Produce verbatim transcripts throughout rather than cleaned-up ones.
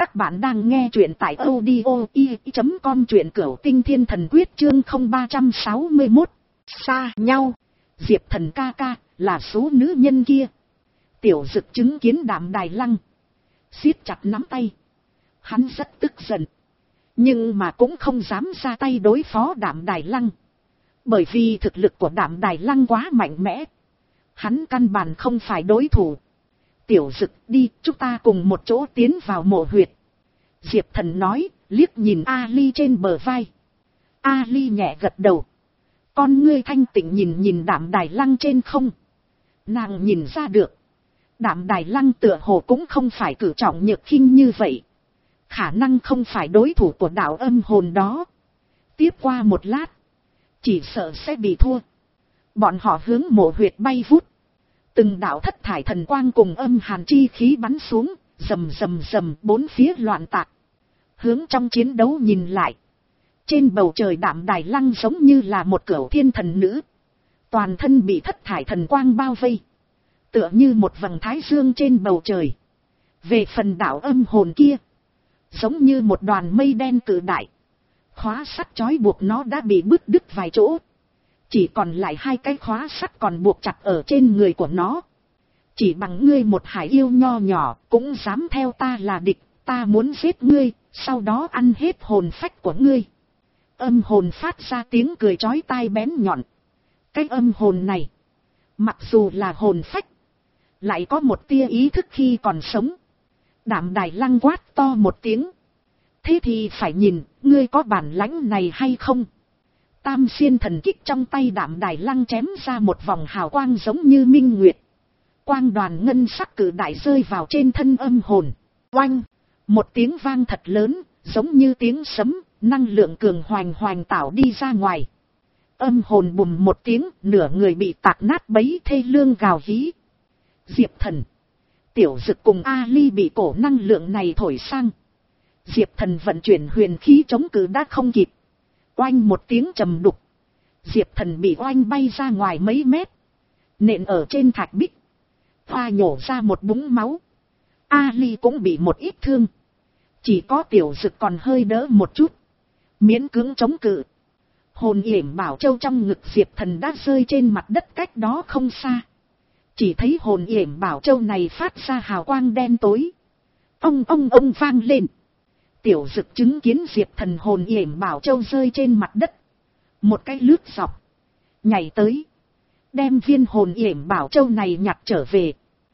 Các bạn đang nghe truyện tại audio i chấm com, truyện Cửu Tinh Thiên Thần Quyết chương không ba trăm sáu mươi mốt. Xa nhau. Diệp Thần ca ca, là số nữ nhân kia. Tiểu Dực chứng kiến Đạm Đài Lăng, siết chặt nắm tay. Hắn rất tức giận, nhưng mà cũng không dám ra tay đối phó Đạm Đài Lăng. Bởi vì thực lực của Đạm Đài Lăng quá mạnh mẽ, hắn căn bản không phải đối thủ. Tiểu Dực, đi, chúng ta cùng một chỗ tiến vào mộ huyệt. Diệp Thần nói, liếc nhìn Ali trên bờ vai. Ali nhẹ gật đầu. Con ngươi thanh tịnh nhìn nhìn Đạm Đài Lăng trên không. Nàng nhìn ra được, Đạm Đài Lăng tựa hồ cũng không phải cử trọng nhược khinh như vậy. Khả năng không phải đối thủ của đạo âm hồn đó. Tiếp qua một lát, chỉ sợ sẽ bị thua. Bọn họ hướng mộ huyệt bay vút. Từng đạo thất thải thần quang cùng âm hàn chi khí bắn xuống, rầm rầm rầm, bốn phía loạn tạc. Hướng trong chiến đấu nhìn lại, trên bầu trời Đạm Đài Lăng giống như là một cửu thiên thần nữ. Toàn thân bị thất thải thần quang bao vây, tựa như một vầng thái dương trên bầu trời. Về phần đạo âm hồn kia, giống như một đoàn mây đen cự đại. Khóa sắt trói buộc nó đã bị bứt đứt vài chỗ. Chỉ còn lại hai cái khóa sắt còn buộc chặt ở trên người của nó. Chỉ bằng ngươi một hải yêu nho nhỏ cũng dám theo ta là địch. Ta muốn giết ngươi, sau đó ăn hết hồn phách của ngươi. Âm hồn phát ra tiếng cười chói tai bén nhọn. Cái âm hồn này, mặc dù là hồn phách, lại có một tia ý thức khi còn sống. Đạm Đài Lăng quát to một tiếng. Thế thì phải nhìn, ngươi có bản lãnh này hay không? Tam xiên thần kích trong tay Đạm Đài Lăng chém ra một vòng hào quang giống như minh nguyệt. Quang đoàn ngân sắc cử đại rơi vào trên thân âm hồn. Oanh! Một tiếng vang thật lớn, giống như tiếng sấm, năng lượng cường hoành hoành tạo đi ra ngoài. Âm hồn bùm một tiếng, nửa người bị tạc nát bấy thê lương gào hí. Diệp Thần, Tiểu Dực cùng Ali bị cổ năng lượng này thổi sang. Diệp Thần vận chuyển huyền khí chống cự đã không kịp. Oanh một tiếng trầm đục, Diệp Thần bị oanh bay ra ngoài mấy mét, nện ở trên thạch bích, hoa nhổ ra một búng máu. Ali cũng bị một ít thương, chỉ có Tiểu Dực còn hơi đỡ một chút, miễn cưỡng chống cự. Hồn yểm bảo châu trong ngực Diệp Thần đã rơi trên mặt đất cách đó không xa. Chỉ thấy hồn yểm bảo châu này phát ra hào quang đen tối. Ông ông ông vang lên. Tiểu Dực chứng kiến Diệp Thần hồn yểm bảo châu rơi trên mặt đất, một cái lướt dọc, nhảy tới, đem viên hồn yểm bảo châu này nhặt trở về.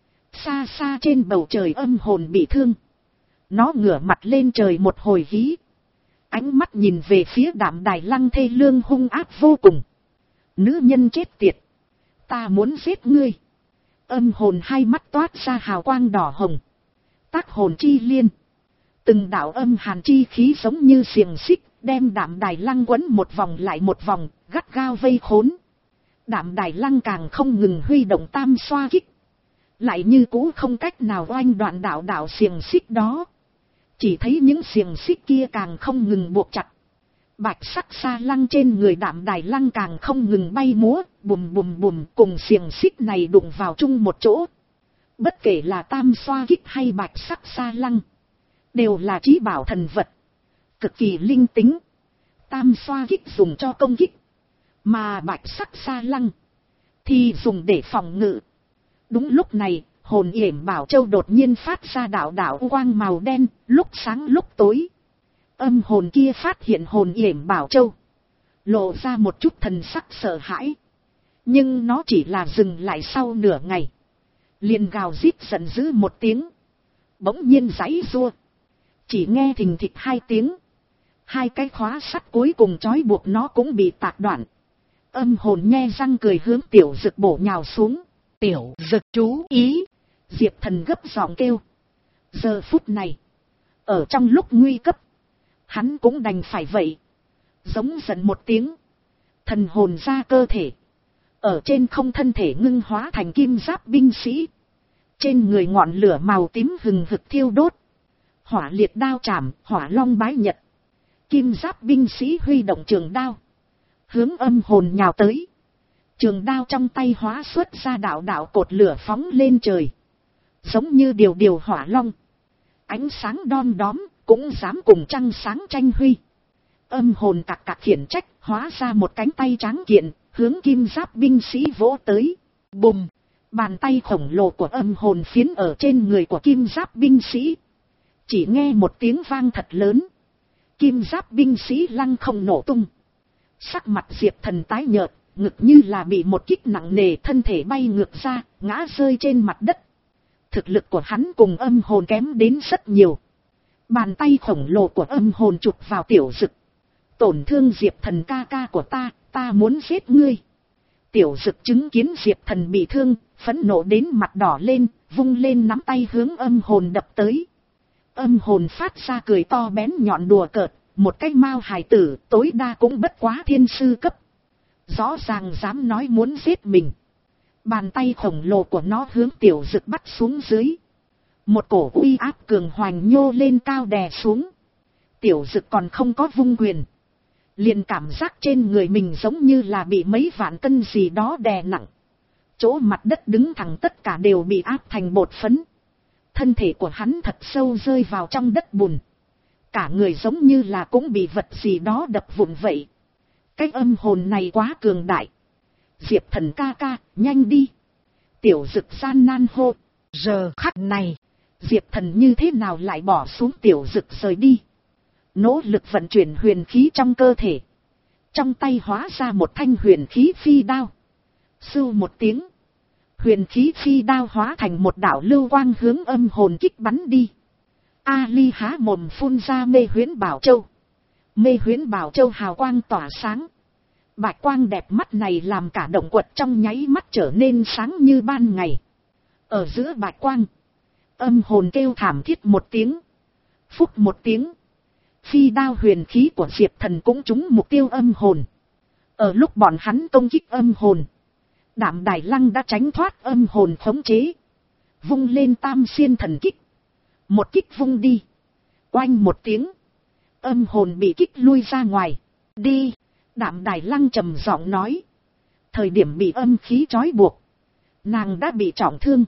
Xa xa trên bầu trời âm hồn bị thương, nó ngửa mặt lên trời một hồi hí, ánh mắt nhìn về phía Đạm Đài Lăng thê lương hung ác vô cùng. Nữ nhân chết tiệt, ta muốn giết ngươi. Âm hồn hai mắt toát ra hào quang đỏ hồng. Tác hồn chi liên, từng đạo âm hàn chi khí giống như xiềng xích, đem Đạm Đài Lăng quấn một vòng lại một vòng, gắt gao vây khốn. Đạm Đài Lăng càng không ngừng huy động tam xoa kích, lại như cũ không cách nào oanh đoạn đạo đạo xiềng xích đó. Chỉ thấy những xiềng xích kia càng không ngừng buộc chặt. Bạch sắc xa lăng trên người Đạm Đài Lăng càng không ngừng bay múa, bùm bùm bùm, cùng xiềng xích này đụng vào chung một chỗ. Bất kể là tam xoa kích hay bạch sắc xa lăng, đều là chí bảo thần vật, cực kỳ linh tính. Tam xoa kích dùng cho công kích, mà bạch sắc xa lăng thì dùng để phòng ngự. Đúng lúc này, hồn yểm bảo châu đột nhiên phát ra đạo đạo quang màu đen, lúc sáng lúc tối. Âm hồn kia phát hiện hồn yểm bảo châu, lộ ra một chút thần sắc sợ hãi. Nhưng nó chỉ là dừng lại sau nửa ngày, liền gào rít giận dữ một tiếng, bỗng nhiên giãy giụa. Chỉ nghe thình thịch hai tiếng, hai cái khóa sắt cuối cùng trói buộc nó cũng bị tạc đoạn. Âm hồn nhe răng cười hướng Tiểu Dực bổ nhào xuống. Tiểu Dực chú ý! Diệp Thần gấp giọng kêu. Giờ phút này, ở trong lúc nguy cấp, hắn cũng đành phải vậy. Giống giận một tiếng, thần hồn ra cơ thể, ở trên không thân thể ngưng hóa thành kim giáp binh sĩ. Trên người ngọn lửa màu tím hừng hực thiêu đốt. Hỏa liệt đao chạm, hỏa long bái nhật. Kim giáp binh sĩ huy động trường đao, hướng âm hồn nhào tới. Trường đao trong tay hóa xuất ra đạo đạo cột lửa phóng lên trời, giống như điều điều hỏa long. ánh sáng đom đóm, cũng dám cùng trăng sáng tranh huy. Âm hồn cặc cặc khiển trách, hóa ra một cánh tay tráng kiện, hướng kim giáp binh sĩ vỗ tới. Bùm! Bàn tay khổng lồ của âm hồn phiến ở trên người của kim giáp binh sĩ. Chỉ nghe một tiếng vang thật lớn. Kim giáp binh sĩ lăng không nổ tung. Sắc mặt Diệp Thần tái nhợt, ngực như là bị một kích nặng nề, thân thể bay ngược ra, ngã rơi trên mặt đất. Thực lực của hắn cùng âm hồn kém đến rất nhiều. Bàn tay khổng lồ của âm hồn chụp vào Tiểu Dực. Tổn thương Diệp Thần ca ca của ta, ta muốn giết ngươi. Tiểu Dực chứng kiến Diệp Thần bị thương, phẫn nộ đến mặt đỏ lên, vung lên nắm tay hướng âm hồn đập tới. Âm hồn phát ra cười to bén nhọn đùa cợt, một cái mao hài tử tối đa cũng bất quá thiên sư cấp. Rõ ràng dám nói muốn giết mình. Bàn tay khổng lồ của nó hướng Tiểu Dực bắt xuống dưới. Một cổ uy áp cường hoành nhô lên cao đè xuống. Tiểu Dực còn không có vung quyền. Liền cảm giác trên người mình giống như là bị mấy vạn cân gì đó đè nặng. Chỗ mặt đất đứng thẳng tất cả đều bị áp thành bột phấn. Thân thể của hắn thật sâu rơi vào trong đất bùn. Cả người giống như là cũng bị vật gì đó đập vụn vậy. Cái âm hồn này quá cường đại. Diệp Thần ca ca, nhanh đi. Tiểu Dực gian nan hô. Giờ khắc này, Diệp Thần như thế nào lại bỏ xuống Tiểu Dực rời đi. Nỗ lực vận chuyển huyền khí trong cơ thể. Trong tay hóa ra một thanh huyền khí phi đao. Sưu một tiếng. Huyền khí phi đao hóa thành một đạo lưu quang hướng âm hồn kích bắn đi. Ali há mồm phun ra mê huyễn bảo châu. Mê huyễn bảo châu hào quang tỏa sáng. Bạch quang đẹp mắt này làm cả động quật trong nháy mắt trở nên sáng như ban ngày. Ở giữa bạch quang, âm hồn kêu thảm thiết một tiếng. Phúc một tiếng. Phi đao huyền khí của Diệp Thần cũng trúng mục tiêu âm hồn. Ở lúc bọn hắn công kích âm hồn, Đạm Đài Lăng đã tránh thoát âm hồn khống chế. Vung lên tam xiên thần kích. Một kích vung đi. Oanh một tiếng. Âm hồn bị kích lui ra ngoài. Đi. Đạm Đài Lăng trầm giọng nói. Thời điểm bị âm khí trói buộc, nàng đã bị trọng thương.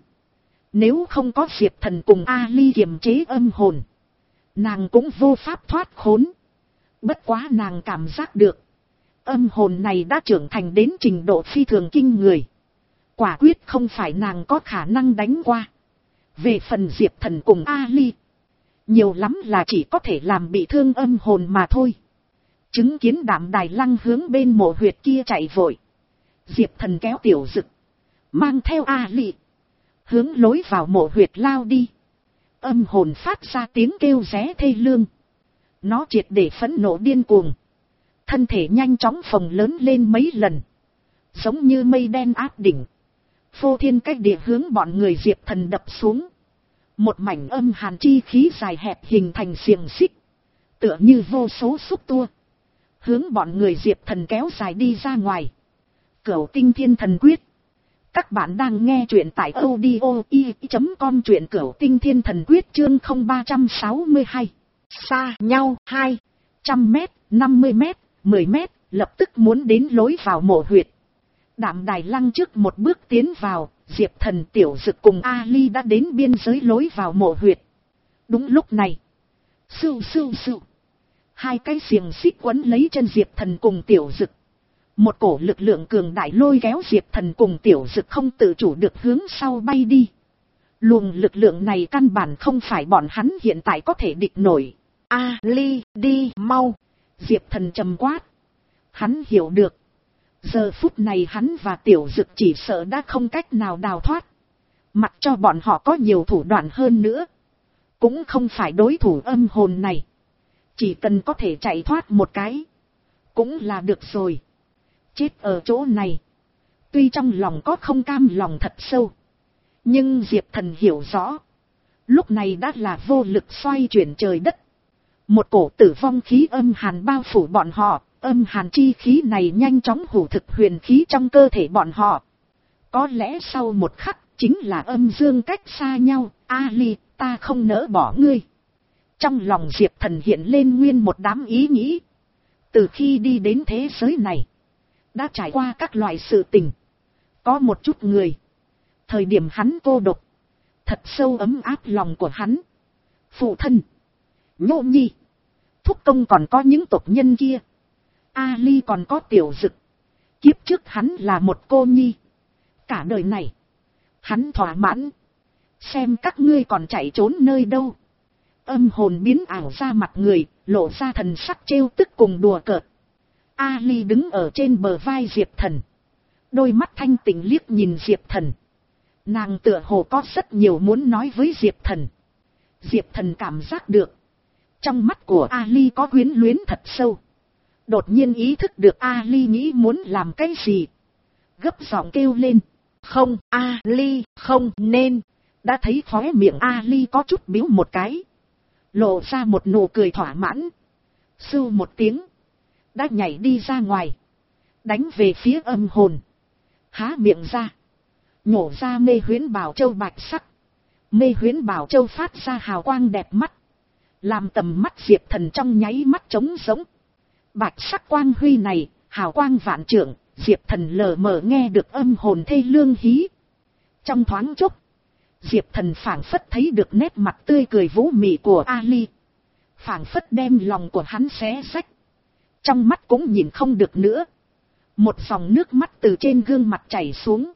Nếu không có Diệp Thần cùng Ali kiềm chế âm hồn, nàng cũng vô pháp thoát khốn. Bất quá nàng cảm giác được, âm hồn này đã trưởng thành đến trình độ phi thường kinh người. Quả quyết không phải nàng có khả năng đánh qua. Về phần Diệp Thần cùng Ali, nhiều lắm là chỉ có thể làm bị thương âm hồn mà thôi. Chứng kiến Đạm Đài Lăng hướng bên mộ huyệt kia chạy vội, Diệp Thần kéo Tiểu Dực, mang theo Ali, hướng lối vào mộ huyệt lao đi. Âm hồn phát ra tiếng kêu ré thê lương. Nó triệt để phẫn nộ điên cuồng. Thân thể nhanh chóng phồng lớn lên mấy lần, giống như mây đen áp đỉnh. Phô thiên cách địa hướng bọn người Diệp Thần đập xuống. Một mảnh âm hàn chi khí dài hẹp hình thành xiềng xích, tựa như vô số xúc tua, hướng bọn người Diệp Thần kéo dài đi ra ngoài. Cửu Tinh Thiên Thần Quyết. Các bạn đang nghe truyện tại audio i chấm com, truyện Cửu Tinh Thiên Thần Quyết chương không ba sáu hai. Xa nhau hai trăm mét, năm mươi mét, mười mét, lập tức muốn đến lối vào mộ huyệt. Đạm Đài Lăng trước một bước tiến vào, Diệp Thần, Tiểu Dực cùng Ali đã đến biên giới lối vào mộ huyệt. Đúng lúc này, sưu sưu sưu, hai cái xiềng xích quấn lấy chân Diệp Thần cùng Tiểu Dực. Một cổ lực lượng cường đại lôi kéo Diệp Thần cùng Tiểu Dực không tự chủ được hướng sau bay đi. Luồng lực lượng này căn bản không phải bọn hắn hiện tại có thể địch nổi. Ali, đi mau! Diệp Thần trầm quát. Hắn hiểu được, giờ phút này hắn và Tiểu Dực chỉ sợ đã không cách nào đào thoát. Mặc cho bọn họ có nhiều thủ đoạn hơn nữa, cũng không phải đối thủ âm hồn này. Chỉ cần có thể chạy thoát một cái, cũng là được rồi. Chết ở chỗ này, tuy trong lòng có không cam lòng thật sâu, nhưng Diệp Thần hiểu rõ, lúc này đã là vô lực xoay chuyển trời đất. Một cổ tử vong khí âm hàn bao phủ bọn họ, âm hàn chi khí này nhanh chóng hủ thực huyền khí trong cơ thể bọn họ. Có lẽ sau một khắc, chính là âm dương cách xa nhau. Ali, ta không nỡ bỏ ngươi. Trong lòng Diệp Thần hiện lên nguyên một đám ý nghĩ. Từ khi đi đến thế giới này, đã trải qua các loại sự tình. Có một chút người, thời điểm hắn cô độc, thật sâu ấm áp lòng của hắn. Phụ thân, Nhô Nhi, thúc công còn có những tộc nhân kia. Ali còn có Tiểu Dực. Kiếp trước hắn là một cô nhi. Cả đời này, hắn thỏa mãn. Xem các ngươi còn chạy trốn nơi đâu. Âm hồn biến ảo ra mặt người, lộ ra thần sắc trêu tức cùng đùa cợt. Ali đứng ở trên bờ vai Diệp Thần. Đôi mắt thanh tỉnh liếc nhìn Diệp Thần. Nàng tựa hồ có rất nhiều muốn nói với Diệp Thần. Diệp Thần cảm giác được. Trong mắt của Ali có quyến luyến thật sâu. Đột nhiên ý thức được Ali nghĩ muốn làm cái gì. Gấp giọng kêu lên. Không, Ali, không nên. Đã thấy khóe miệng Ali có chút biếu một cái. Lộ ra một nụ cười thỏa mãn. Sưu một tiếng. Đã nhảy đi ra ngoài. Đánh về phía âm hồn. Há miệng ra. Nhổ ra mê huyễn bảo châu bạch sắc. Mê huyễn bảo châu phát ra hào quang đẹp mắt. Làm tầm mắt Diệp Thần trong nháy mắt trống rỗng. Bạch sắc quang huy này, hào quang vạn trượng, Diệp Thần lờ mờ nghe được âm hồn thê lương hí. Trong thoáng chốc, Diệp Thần phảng phất thấy được nét mặt tươi cười vũ mị của Ali. Phảng phất đem lòng của hắn xé rách. Trong mắt cũng nhìn không được nữa. Một dòng nước mắt từ trên gương mặt chảy xuống.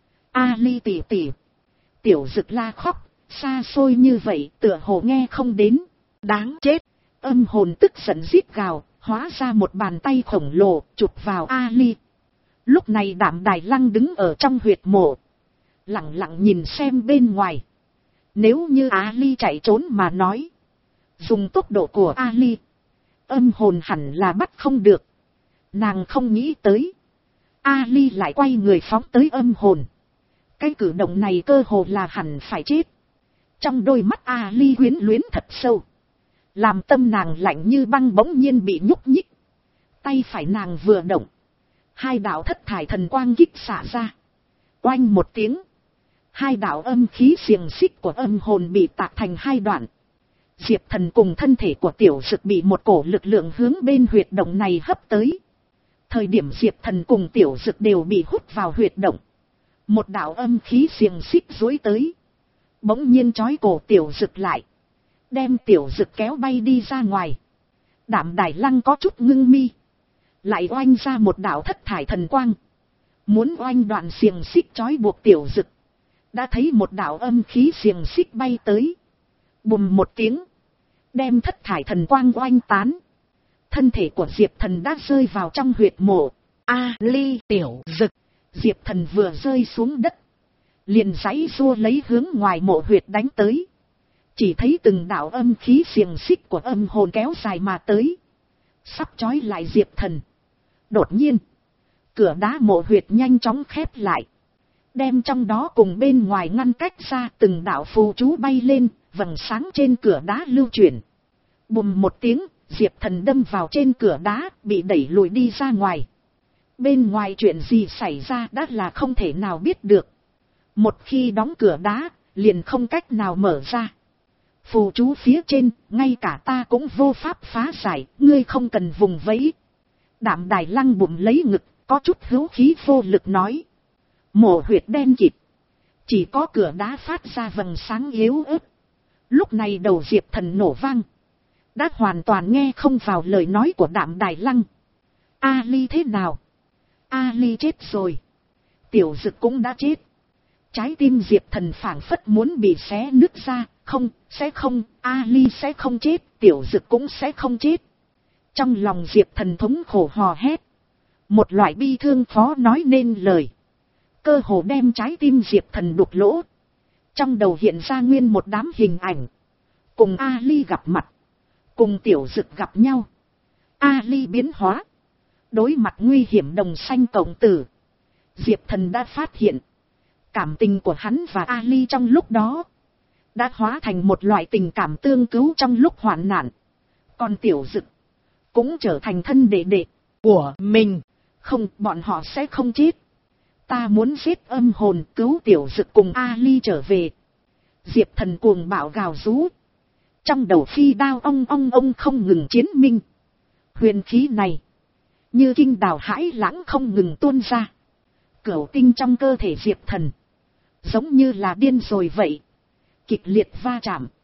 Ali tỉ tỉ. Tiểu Dực la khóc, xa xôi như vậy tựa hồ nghe không đến. Đáng chết. Âm hồn tức giận rít gào, hóa ra một bàn tay khổng lồ chụp vào Ali. Lúc này Đạm Đài Lăng đứng ở trong huyệt mộ. Lặng lặng nhìn xem bên ngoài. Nếu như Ali chạy trốn mà nói. Dùng tốc độ của Ali. Âm hồn hẳn là bắt không được. Nàng không nghĩ tới. Ali lại quay người phóng tới âm hồn. Cái cử động này cơ hồ là hẳn phải chết. Trong đôi mắt Ali quyến luyến thật sâu. Làm tâm nàng lạnh như băng bỗng nhiên bị nhúc nhích. Tay phải nàng vừa động. Hai đạo thất thải thần quang kích xả ra. Oanh một tiếng. Hai đạo âm khí xiềng xích của âm hồn bị tạc thành hai đoạn. Diệp Thần cùng thân thể của Tiểu Dực bị một cổ lực lượng hướng bên huyệt động này hấp tới. Thời điểm Diệp Thần cùng Tiểu Dực đều bị hút vào huyệt động. Một đạo âm khí xiềng xích duỗi tới. Bỗng nhiên trói cổ Tiểu Dực lại. Đem Tiểu Dực kéo bay đi ra ngoài. Đạm Đài Lăng có chút ngưng mi. Lại oanh ra một đạo thất thải thần quang. Muốn oanh đoạn xiềng xích trói buộc Tiểu Dực. Đã thấy một đạo âm khí xiềng xích bay tới. Bùm một tiếng. Đem thất thải thần quang oanh tán. Thân thể của Diệp Thần đã rơi vào trong huyệt mộ. Ali, Tiểu Dực. Diệp Thần vừa rơi xuống đất. Liền giãy giụa lấy hướng ngoài mộ huyệt đánh tới. Chỉ thấy từng đạo âm khí xiềng xích của âm hồn kéo dài mà tới. Sắp trói lại Diệp Thần. Đột nhiên. Cửa đá mộ huyệt nhanh chóng khép lại. Đem trong đó cùng bên ngoài ngăn cách ra từng đạo phù chú bay lên. Vầng sáng trên cửa đá lưu chuyển. Bùm một tiếng. Diệp Thần đâm vào trên cửa đá. Bị đẩy lùi đi ra ngoài. Bên ngoài chuyện gì xảy ra đã là không thể nào biết được. Một khi đóng cửa đá. Liền không cách nào mở ra. Phù chú phía trên, ngay cả ta cũng vô pháp phá giải, ngươi không cần vùng vẫy. Đạm Đài Lăng bụng lấy ngực, có chút hữu khí vô lực nói. Mộ huyệt đen kịt. Chỉ có cửa đá phát ra vầng sáng yếu ớt. Lúc này đầu Diệp Thần nổ vang. Đã hoàn toàn nghe không vào lời nói của Đạm Đài Lăng. Ali thế nào? Ali chết rồi. Tiểu Dực cũng đã chết. Trái tim Diệp Thần phảng phất muốn bị xé nứt ra. Không, sẽ không, Ali sẽ không chết, Tiểu Dực cũng sẽ không chết. Trong lòng Diệp Thần thống khổ hò hét. Một loại bi thương khó nói nên lời. Cơ hồ đem trái tim Diệp Thần đục lỗ. Trong đầu hiện ra nguyên một đám hình ảnh. Cùng Ali gặp mặt. Cùng Tiểu Dực gặp nhau. Ali biến hóa. Đối mặt nguy hiểm đồng sanh cộng tử. Diệp Thần đã phát hiện. Cảm tình của hắn và Ali trong lúc đó. Đã hóa thành một loại tình cảm tương cứu trong lúc hoạn nạn. Còn Tiểu Dực. Cũng trở thành thân đệ đệ. Của mình. Không, bọn họ sẽ không chết. Ta muốn giết âm hồn cứu Tiểu Dực cùng Ali trở về. Diệp Thần cuồng bạo gào rú. Trong đầu phi đao ong ong ong không ngừng chiến minh. Huyền khí này. Như kinh đào hãi lãng không ngừng tuôn ra. Cửu tinh trong cơ thể Diệp Thần. Giống như là điên rồi vậy. Kịch liệt va chạm.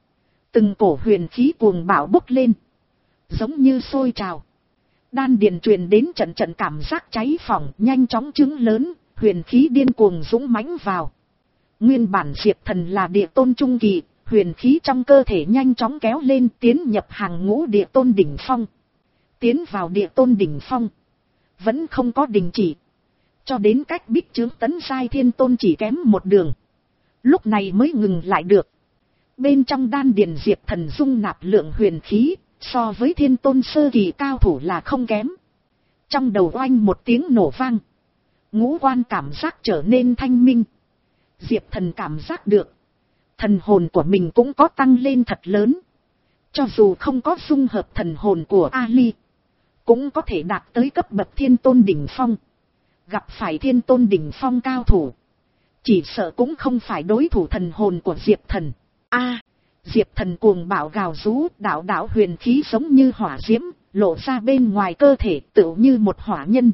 Từng cổ huyền khí cuồng bạo bốc lên, giống như sôi trào. Đan điền truyền đến trận trận cảm giác cháy phỏng, nhanh chóng trứng lớn, huyền khí điên cuồng dũng mãnh vào. Nguyên bản Diệp Thần là địa tôn trung kỳ, huyền khí trong cơ thể nhanh chóng kéo lên, tiến nhập hàng ngũ địa tôn đỉnh phong. Tiến vào địa tôn đỉnh phong, vẫn không có đình chỉ. Cho đến cách bích trướng tấn giai thiên tôn chỉ kém một đường, lúc này mới ngừng lại được. Bên trong đan điền Diệp Thần dung nạp lượng huyền khí, so với thiên tôn sơ kỳ cao thủ là không kém. Trong đầu oanh một tiếng nổ vang, ngũ quan cảm giác trở nên thanh minh. Diệp Thần cảm giác được, thần hồn của mình cũng có tăng lên thật lớn. Cho dù không có dung hợp thần hồn của Ali, cũng có thể đạt tới cấp bậc thiên tôn đỉnh phong. Gặp phải thiên tôn đỉnh phong cao thủ, chỉ sợ cũng không phải đối thủ thần hồn của Diệp Thần. A, Diệp Thần cuồng bạo gào rú, đạo đạo huyền khí giống như hỏa diễm, lộ ra bên ngoài cơ thể tựu như một hỏa nhân.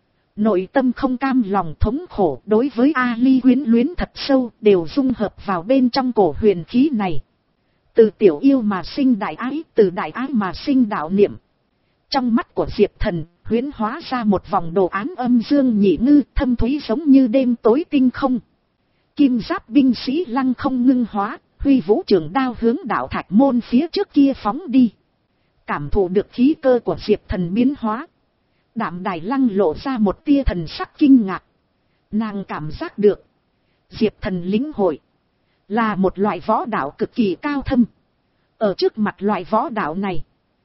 Nội tâm không cam lòng thống khổ đối với Ali quyến luyến thật sâu, đều dung hợp vào bên trong cổ huyền khí này. Từ tiểu yêu mà sinh đại ái, từ đại ái mà sinh đạo niệm. Trong mắt của Diệp Thần, huyễn hóa ra một vòng đồ án âm dương nhị ngư, thâm thúy giống như đêm tối tinh không. Kim giáp binh sĩ lăng không ngưng hóa, huy vũ trường đao hướng đạo thạch môn phía trước kia phóng đi. Cảm thụ được khí cơ của Diệp Thần biến hóa, Đạm Đài Lăng lộ ra một tia thần sắc kinh ngạc. Nàng cảm giác được, Diệp Thần lĩnh hội là một loại võ đạo cực kỳ cao thâm. Ở trước mặt loại võ đạo này,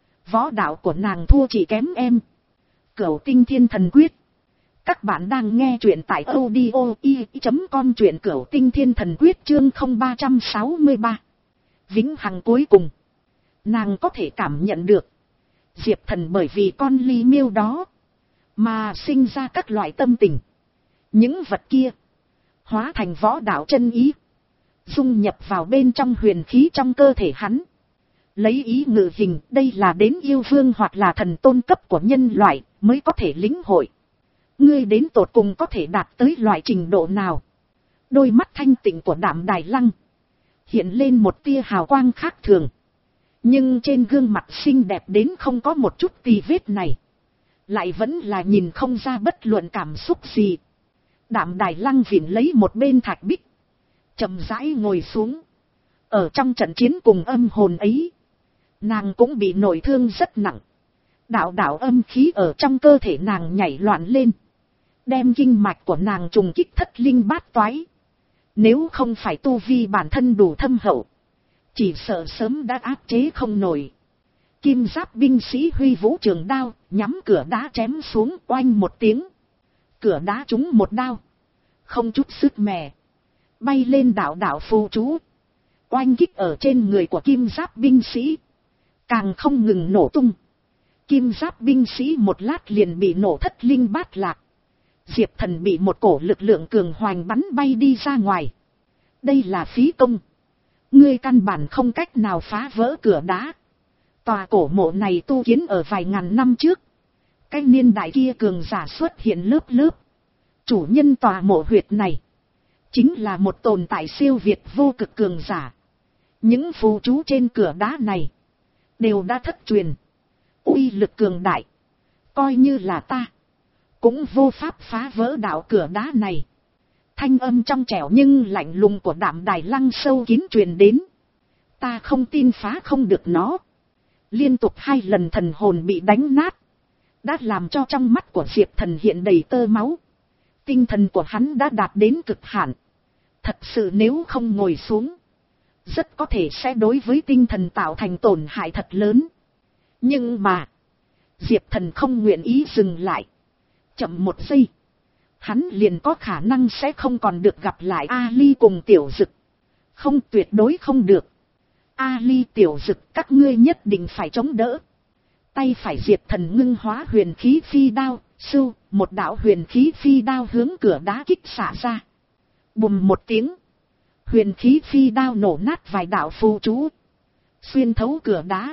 võ đạo của nàng thua chỉ kém em. Cửu Tinh Thiên Thần Quyết. Các bạn đang nghe truyện tại audio i chấm com, truyện Cửu Tinh Thiên Thần Quyết chương không ba sáu ba. Vĩnh hằng cuối cùng. Nàng có thể cảm nhận được, Diệp Thần bởi vì con ly miêu đó mà sinh ra các loại tâm tình. Những vật kia hóa thành võ đạo chân ý, dung nhập vào bên trong huyền khí trong cơ thể hắn. Lấy ý ngự hình, đây là đến yêu vương hoặc là thần tôn cấp của nhân loại mới có thể lĩnh hội. Ngươi đến tột cùng có thể đạt tới loại trình độ nào? Đôi mắt thanh tịnh của Đạm Đài Lăng hiện lên một tia hào quang khác thường. Nhưng trên gương mặt xinh đẹp đến không có một chút tì vết này, lại vẫn là nhìn không ra bất luận cảm xúc gì. Đạm Đài Lăng vịn lấy một bên thạch bích, chậm rãi ngồi xuống. Ở trong trận chiến cùng âm hồn ấy, nàng cũng bị nội thương rất nặng. Đạo đạo âm khí ở trong cơ thể nàng nhảy loạn lên, đem kinh mạch của nàng trùng kích thất linh bát toái. Nếu không phải tu vi bản thân đủ thâm hậu, chỉ sợ sớm đã áp chế không nổi. Kim giáp binh sĩ huy vũ trường đao, nhắm cửa đá chém xuống, oanh một tiếng. Cửa đá trúng một đao, không chút sức mẻ, bay lên đạo đạo phù chú, oanh kích ở trên người của kim giáp binh sĩ, càng không ngừng nổ tung. Kim giáp binh sĩ một lát liền bị nổ thất linh bát lạc. Diệp Thần bị một cổ lực lượng cường hoành bắn bay đi ra ngoài. Đây là phí công. Ngươi căn bản không cách nào phá vỡ cửa đá. Tòa cổ mộ này tu kiến ở vài ngàn năm trước. Cái niên đại kia cường giả xuất hiện lớp lớp. Chủ nhân tòa mộ huyệt này chính là một tồn tại siêu việt vô cực cường giả. Những phù chú trên cửa đá này đều đã thất truyền. Uy lực cường đại, coi như là ta cũng vô pháp phá vỡ đạo cửa đá này. Thanh âm trong trẻo nhưng lạnh lùng của Đạm Đài Lăng sâu kín truyền đến. Ta không tin phá không được nó. Liên tục hai lần thần hồn bị đánh nát, đã làm cho trong mắt của Diệp Thần hiện đầy tơ máu. Tinh thần của hắn đã đạt đến cực hạn. Thật sự nếu không ngồi xuống, rất có thể sẽ đối với tinh thần tạo thành tổn hại thật lớn. Nhưng mà, Diệp Thần không nguyện ý dừng lại. Chậm một giây, hắn liền có khả năng sẽ không còn được gặp lại Ali cùng Tiểu Dực. Không, tuyệt đối không được. Ali, Tiểu Dực, các ngươi nhất định phải chống đỡ. Tay phải Diệp Thần ngưng hóa huyền khí phi đao, sưu, một đạo huyền khí phi đao hướng cửa đá kích xả ra. Bùm một tiếng, huyền khí phi đao nổ nát vài đạo phù chú, xuyên thấu cửa đá.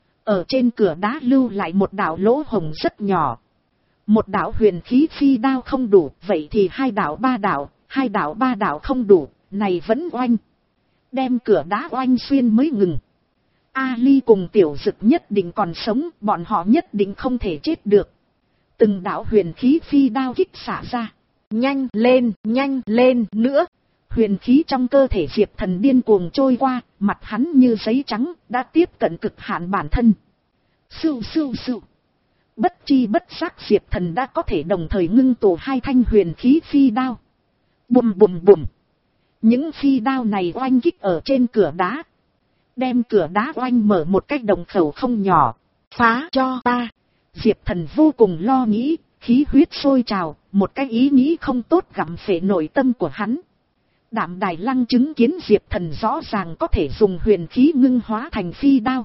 Ở trên cửa đá lưu lại một đạo lỗ hồng rất nhỏ. Một đạo huyền khí phi đao không đủ, vậy thì hai đạo ba đạo, hai đạo ba đạo không đủ, này vẫn oanh. Đem cửa đá oanh xuyên mới ngừng. Ali cùng Tiểu Dực nhất định còn sống, bọn họ nhất định không thể chết được. Từng đạo huyền khí phi đao kích xả ra. Nhanh lên, nhanh lên nữa. Huyền khí trong cơ thể Diệp Thần điên cuồng trôi qua, mặt hắn như giấy trắng, đã tiếp cận cực hạn bản thân. Sưu sưu sưu. Bất chi bất giác Diệp Thần đã có thể đồng thời ngưng tụ hai thanh huyền khí phi đao. Bùm bùm bùm. Những phi đao này oanh kích ở trên cửa đá. Đem cửa đá oanh mở một cách đồng khẩu không nhỏ. Phá cho ta. Diệp Thần vô cùng lo nghĩ, khí huyết sôi trào, một cái ý nghĩ không tốt gặm phệ nội tâm của hắn. Đạm Đài Lăng chứng kiến Diệp Thần rõ ràng có thể dùng huyền khí ngưng hóa thành phi đao.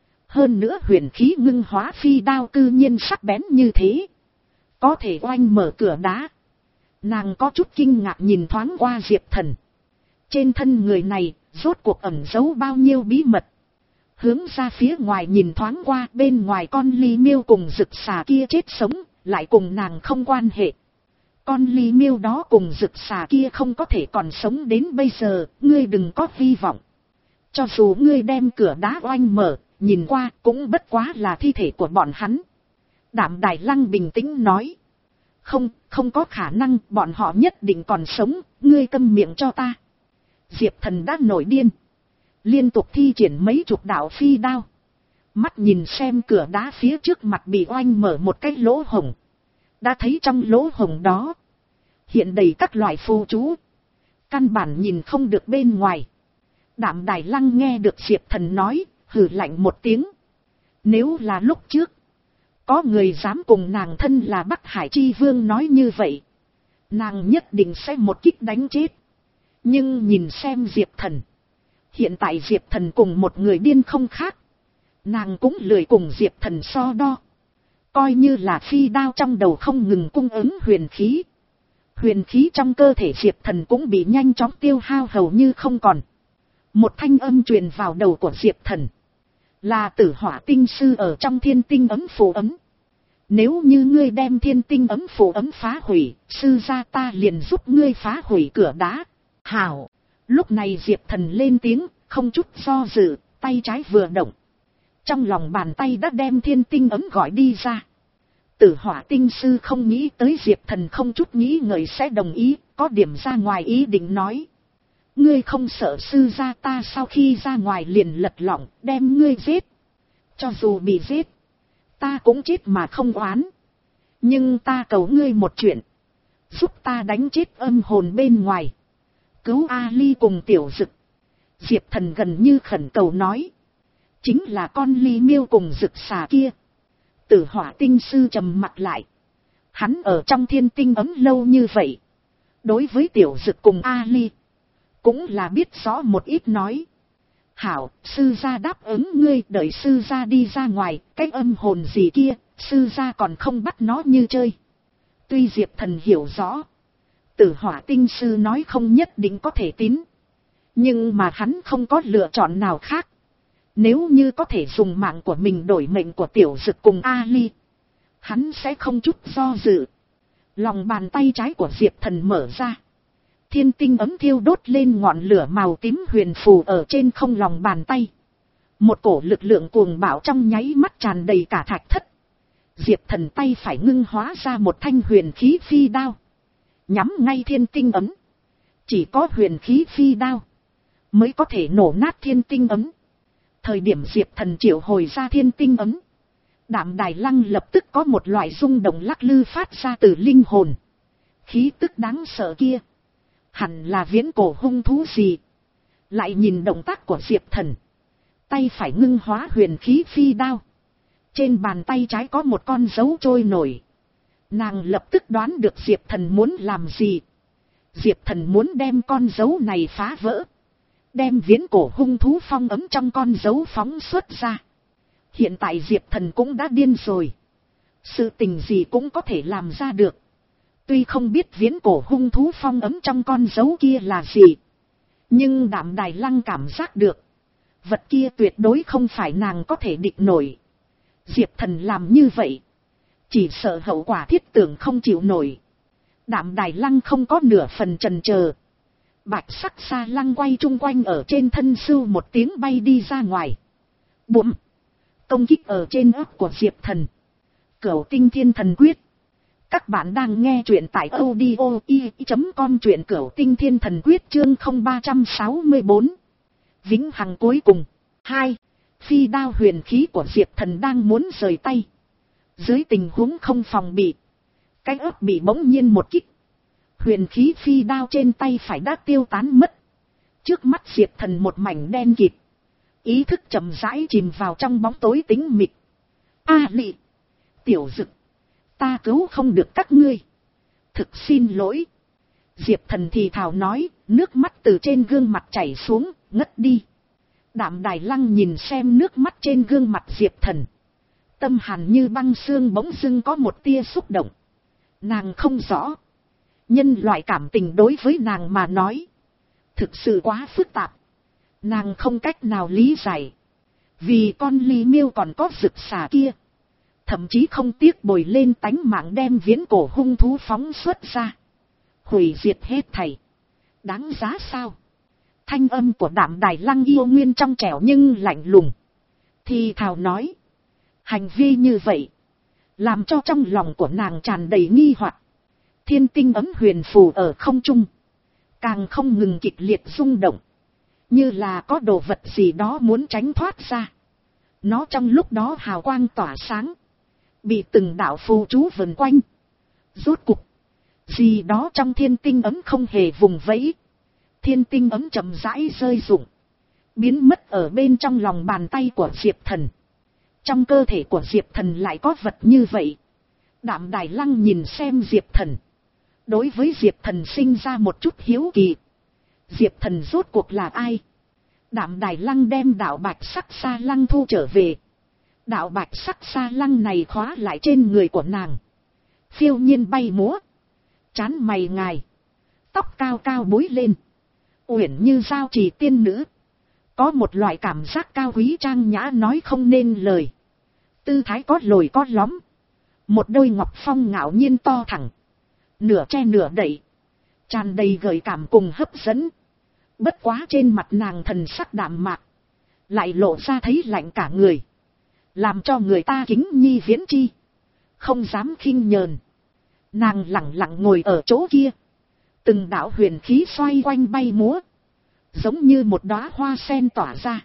Hơn nữa huyền khí ngưng hóa phi đao cư nhiên sắc bén như thế. Có thể oanh mở cửa đá. Nàng có chút kinh ngạc nhìn thoáng qua Diệp Thần. Trên thân người này, rốt cuộc ẩn giấu bao nhiêu bí mật. Hướng ra phía ngoài nhìn thoáng qua, bên ngoài con ly miêu cùng rực xà kia chết sống, lại cùng nàng không quan hệ. Con ly miêu đó cùng rực xà kia không có thể còn sống đến bây giờ, ngươi đừng có hy vọng. Cho dù ngươi đem cửa đá oanh mở, nhìn qua cũng bất quá là thi thể của bọn hắn. Đạm Đài Lăng bình tĩnh nói. Không, không có khả năng, bọn họ nhất định còn sống, ngươi câm miệng cho ta. Diệp Thần đã nổi điên. Liên tục thi triển mấy chục đạo phi đao. Mắt nhìn xem cửa đá phía trước mặt bị oanh mở một cái lỗ hổng. Đã thấy trong lỗ hổng đó hiện đầy các loại phù chú. Căn bản nhìn không được bên ngoài. Đạm Đài Lăng nghe được Diệp Thần nói, hừ lạnh một tiếng. Nếu là lúc trước, có người dám cùng nàng thân là Bắc Hải Chi Vương nói như vậy, nàng nhất định sẽ một kích đánh chết. Nhưng nhìn xem Diệp Thần, hiện tại Diệp Thần cùng một người điên không khác. Nàng cũng lười cùng Diệp Thần so đo. Coi như là phi đao trong đầu không ngừng cung ứng huyền khí. Huyền khí trong cơ thể Diệp Thần cũng bị nhanh chóng tiêu hao hầu như không còn. Một thanh âm truyền vào đầu của Diệp Thần. Là Tử Hỏa tinh sư ở trong thiên tinh ấm phù ấm. Nếu như ngươi đem thiên tinh ấm phù ấm phá hủy, sư gia ta liền giúp ngươi phá hủy cửa đá. Hảo. Lúc này Diệp Thần lên tiếng, không chút do dự, tay trái vừa động. Trong lòng bàn tay đã đem thiên tinh ấm gọi đi ra. Tử Hỏa tinh sư không nghĩ tới Diệp Thần không chút nghĩ ngợi sẽ đồng ý, có điểm ra ngoài ý định nói. Ngươi không sợ sư gia ta sau khi ra ngoài liền lật lọng, đem ngươi giết. Cho dù bị giết, ta cũng chết mà không oán. Nhưng ta cầu ngươi một chuyện. Giúp ta đánh chết âm hồn bên ngoài. Cứu Ali cùng Tiểu Dực. Diệp Thần gần như khẩn cầu nói. Chính là con ly miêu cùng rực xà kia. Tử Hỏa tinh sư trầm mặt lại. Hắn ở trong thiên tinh ấm lâu như vậy. Đối với Tiểu Dực cùng Ali, cũng là biết rõ một ít nói. Hảo, sư gia đáp ứng ngươi, đợi sư gia đi ra ngoài, cái âm hồn gì kia, sư gia còn không bắt nó như chơi. Tuy Diệp Thần hiểu rõ, Tử Hỏa tinh sư nói không nhất định có thể tín. Nhưng mà hắn không có lựa chọn nào khác. Nếu như có thể dùng mạng của mình đổi mệnh của Tiểu Dực cùng Ali, hắn sẽ không chút do dự. Lòng bàn tay trái của Diệp Thần mở ra. Thiên tinh ấm thiêu đốt lên ngọn lửa màu tím huyền phù ở trên không lòng bàn tay. Một cổ lực lượng cuồng bạo trong nháy mắt tràn đầy cả thạch thất. Diệp Thần tay phải ngưng hóa ra một thanh huyền khí phi đao. Nhắm ngay thiên tinh ấm. Chỉ có huyền khí phi đao mới có thể nổ nát thiên tinh ấm. Thời điểm Diệp Thần triệu hồi ra thiên tinh ấm, Đạm Đài Lăng lập tức có một loại rung động lắc lư phát ra từ linh hồn. Khí tức đáng sợ kia, hẳn là viễn cổ hung thú gì. Lại nhìn động tác của Diệp Thần, tay phải ngưng hóa huyền khí phi đao. Trên bàn tay trái có một con dấu trôi nổi. Nàng lập tức đoán được Diệp Thần muốn làm gì. Diệp Thần muốn đem con dấu này phá vỡ. Đem viễn cổ hung thú phong ấm trong con dấu phóng xuất ra. Hiện tại Diệp Thần cũng đã điên rồi. Sự tình gì cũng có thể làm ra được. Tuy không biết viễn cổ hung thú phong ấm trong con dấu kia là gì, nhưng Đạm Đài Lăng cảm giác được. Vật kia tuyệt đối không phải nàng có thể địch nổi. Diệp Thần làm như vậy, chỉ sợ hậu quả thiết tưởng không chịu nổi. Đạm Đài Lăng không có nửa phần chần chờ. Bạch sắc xa lăng quay chung quanh ở trên thân sưu một tiếng bay đi ra ngoài. Bụm. Công kích ở trên ớt của Diệp Thần. Cửu Tinh Thiên Thần Quyết. Các bạn đang nghe truyện tại audio i chấm com, truyện Cửu Tinh Thiên Thần Quyết chương không ba sáu bốn. Vĩnh hằng cuối cùng. Hai. Phi đao huyền khí của Diệp Thần đang muốn rời tay. Dưới tình huống không phòng bị, cái ớt bị bỗng nhiên một kích. Huyền khí phi đao trên tay phải đã tiêu tán mất. Trước mắt Diệp Thần một mảnh đen kịt. Ý thức chậm rãi chìm vào trong bóng tối tĩnh mịch. A Lị, Tiểu Dực, ta cứu không được các ngươi. Thực xin lỗi. Diệp Thần thì thào nói, nước mắt từ trên gương mặt chảy xuống, ngất đi. Đạm Đài Lăng nhìn xem nước mắt trên gương mặt Diệp Thần. Tâm hàn như băng xương bỗng dưng có một tia xúc động. Nàng không rõ. Nhân loại cảm tình đối với nàng mà nói, thực sự quá phức tạp. Nàng không cách nào lý giải. Vì con ly miêu còn có rực xà kia. Thậm chí không tiếc bồi lên tánh mạng đem viễn cổ hung thú phóng xuất ra. Hủy diệt hết thảy. Đáng giá sao? Thanh âm của Đạm Đài Lăng yêu nguyên trong trẻo nhưng lạnh lùng. Thì thào nói. Hành vi như vậy, làm cho trong lòng của nàng tràn đầy nghi hoặc. Thiên tinh ấm huyền phù ở không trung. Càng không ngừng kịch liệt rung động. Như là có đồ vật gì đó muốn tránh thoát ra. Nó trong lúc đó hào quang tỏa sáng. Bị từng đạo phù chú vần quanh. Rốt cục. Gì đó trong thiên tinh ấm không hề vùng vẫy. Thiên tinh ấm chậm rãi rơi rụng. Biến mất ở bên trong lòng bàn tay của Diệp Thần. Trong cơ thể của Diệp Thần lại có vật như vậy. Đạm Đài Lăng nhìn xem Diệp Thần. Đối với Diệp Thần sinh ra một chút hiếu kỳ. Diệp Thần rốt cuộc là ai? Đạm Đài Lăng đem đạo bạch sắc sa lăng thu trở về. Đạo bạch sắc sa lăng này khóa lại trên người của nàng. Phiêu nhiên bay múa. Trán mày ngài. Tóc cao cao búi lên. Uyển như giao trì tiên nữ. Có một loại cảm giác cao quý trang nhã nói không nên lời. Tư thái có lồi có lõm. Một đôi ngọc phong ngạo nhiên to thẳng. Nửa che nửa đậy. Tràn đầy gợi cảm cùng hấp dẫn. Bất quá trên mặt nàng thần sắc đạm mạc. Lại lộ ra thấy lạnh cả người. Làm cho người ta kính nhi viễn chi. Không dám khinh nhờn. Nàng lặng lặng ngồi ở chỗ kia. Từng đạo huyền khí xoay quanh bay múa. Giống như một đóa hoa sen tỏa ra.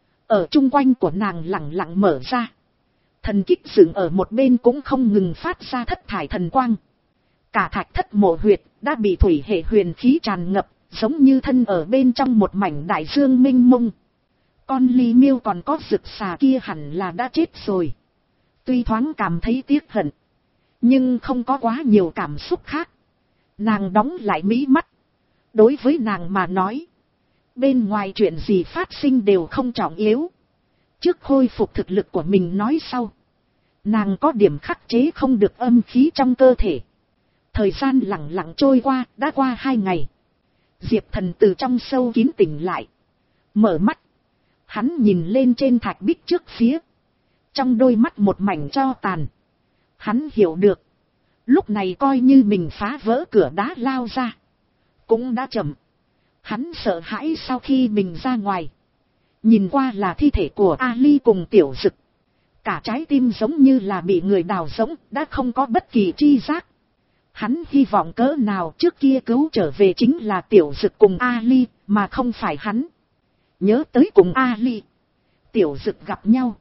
Ở chung quanh của nàng lặng lặng mở ra. Thần kích dựng ở một bên cũng không ngừng phát ra thất thải thần quang. Cả thạch thất mộ huyệt đã bị thủy hệ huyền khí tràn ngập. Giống như thân ở bên trong một mảnh đại dương mênh mông. Con ly miêu còn có rực xà kia hẳn là đã chết rồi. Tuy thoáng cảm thấy tiếc hận. Nhưng không có quá nhiều cảm xúc khác. Nàng đóng lại mí mắt. Đối với nàng mà nói. Bên ngoài chuyện gì phát sinh đều không trọng yếu. Trước khôi phục thực lực của mình nói sau. Nàng có điểm khắc chế không được âm khí trong cơ thể. Thời gian lặng lặng trôi qua, đã qua hai ngày. Diệp Thần từ trong sâu kín tỉnh lại. Mở mắt. Hắn nhìn lên trên thạch bích trước phía. Trong đôi mắt một mảnh tro tàn. Hắn hiểu được. Lúc này coi như mình phá vỡ cửa đá lao ra. Cũng đã chậm. Hắn sợ hãi sau khi mình ra ngoài. Nhìn qua là thi thể của Ali cùng Tiểu Dực. Cả trái tim giống như là bị người đào rỗng, đã không có bất kỳ tri giác. Hắn hy vọng cỡ nào trước kia cứu trở về chính là Tiểu Dực cùng Ali, mà không phải hắn. Nhớ tới cùng Ali, Tiểu Dực gặp nhau.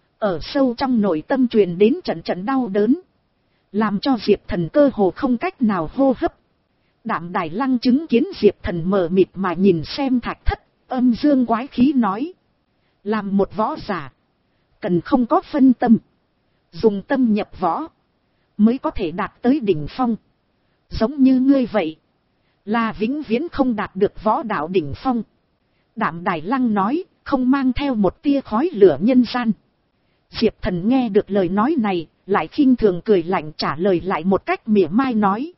Ở sâu trong nội tâm truyền đến trận trận đau đớn. Làm cho Diệp Thần cơ hồ không cách nào hô hấp. Đạm Đài Lăng chứng kiến Diệp Thần mờ mịt mà nhìn xem thạch thất, âm dương quái khí nói. Làm một võ giả, cần không có phân tâm. Dùng tâm nhập võ, mới có thể đạt tới đỉnh phong. Giống như ngươi vậy, là vĩnh viễn không đạt được võ đạo đỉnh phong. Đạm Đài Lăng nói, không mang theo một tia khói lửa nhân gian. Diệp Thần nghe được lời nói này, lại khinh thường cười lạnh trả lời lại một cách mỉa mai nói.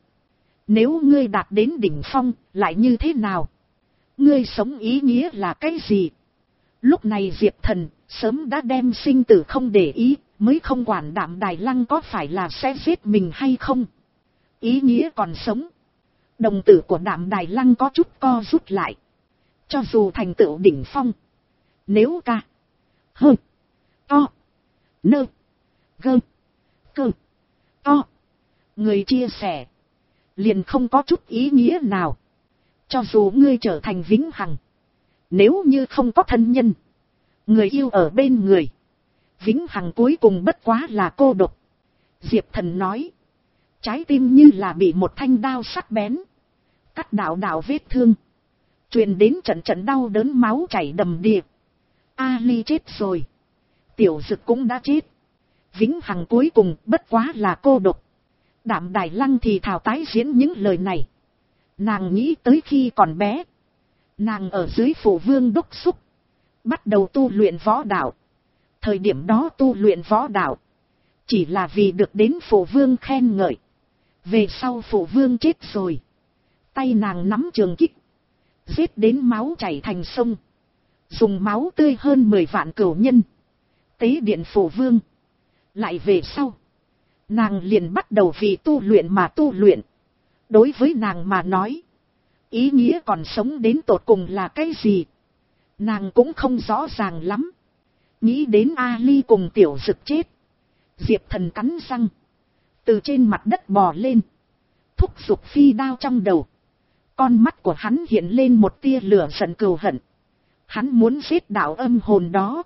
Nếu ngươi đạt đến đỉnh phong, lại như thế nào? Ngươi sống ý nghĩa là cái gì? Lúc này Diệp Thần, sớm đã đem sinh tử không để ý, mới không quản Đạm Đài Lăng có phải là sẽ giết mình hay không. Ý nghĩa còn sống. Đồng tử của Đạm Đài Lăng có chút co rút lại. Cho dù thành tựu đỉnh phong. Nếu ca. Hơ. To. Nơ. Gơ. Cơ. To. Người chia sẻ. Liền không có chút ý nghĩa nào. Cho dù ngươi trở thành vĩnh hằng. Nếu như không có thân nhân. Người yêu ở bên người. Vĩnh hằng cuối cùng bất quá là cô độc. Diệp Thần nói. Trái tim như là bị một thanh đao sắc bén. Cắt đạo đạo vết thương. Truyền đến trận trận đau đớn máu chảy đầm đìa. Ali chết rồi. Tiểu Dực cũng đã chết. Vĩnh hằng cuối cùng bất quá là cô độc. Đạm Đài Lăng thì thào tái diễn những lời này. Nàng nghĩ tới khi còn bé. Nàng ở dưới Phụ Vương đốc xúc. Bắt đầu tu luyện võ đạo. Thời điểm đó tu luyện võ đạo. Chỉ là vì được đến Phụ Vương khen ngợi. Về sau Phụ Vương chết rồi. Tay nàng nắm trường kích. Giết đến máu chảy thành sông. Dùng máu tươi hơn mười vạn cửu nhân. Tế điện Phụ Vương. Lại về sau. Nàng liền bắt đầu vì tu luyện mà tu luyện. Đối với nàng mà nói. Ý nghĩa còn sống đến tột cùng là cái gì? Nàng cũng không rõ ràng lắm. Nghĩ đến Ali cùng Tiểu Dực chết. Diệp Thần cắn răng. Từ trên mặt đất bò lên. Thúc giục phi đao trong đầu. Con mắt của hắn hiện lên một tia lửa giận cừu hận. Hắn muốn giết đạo âm hồn đó.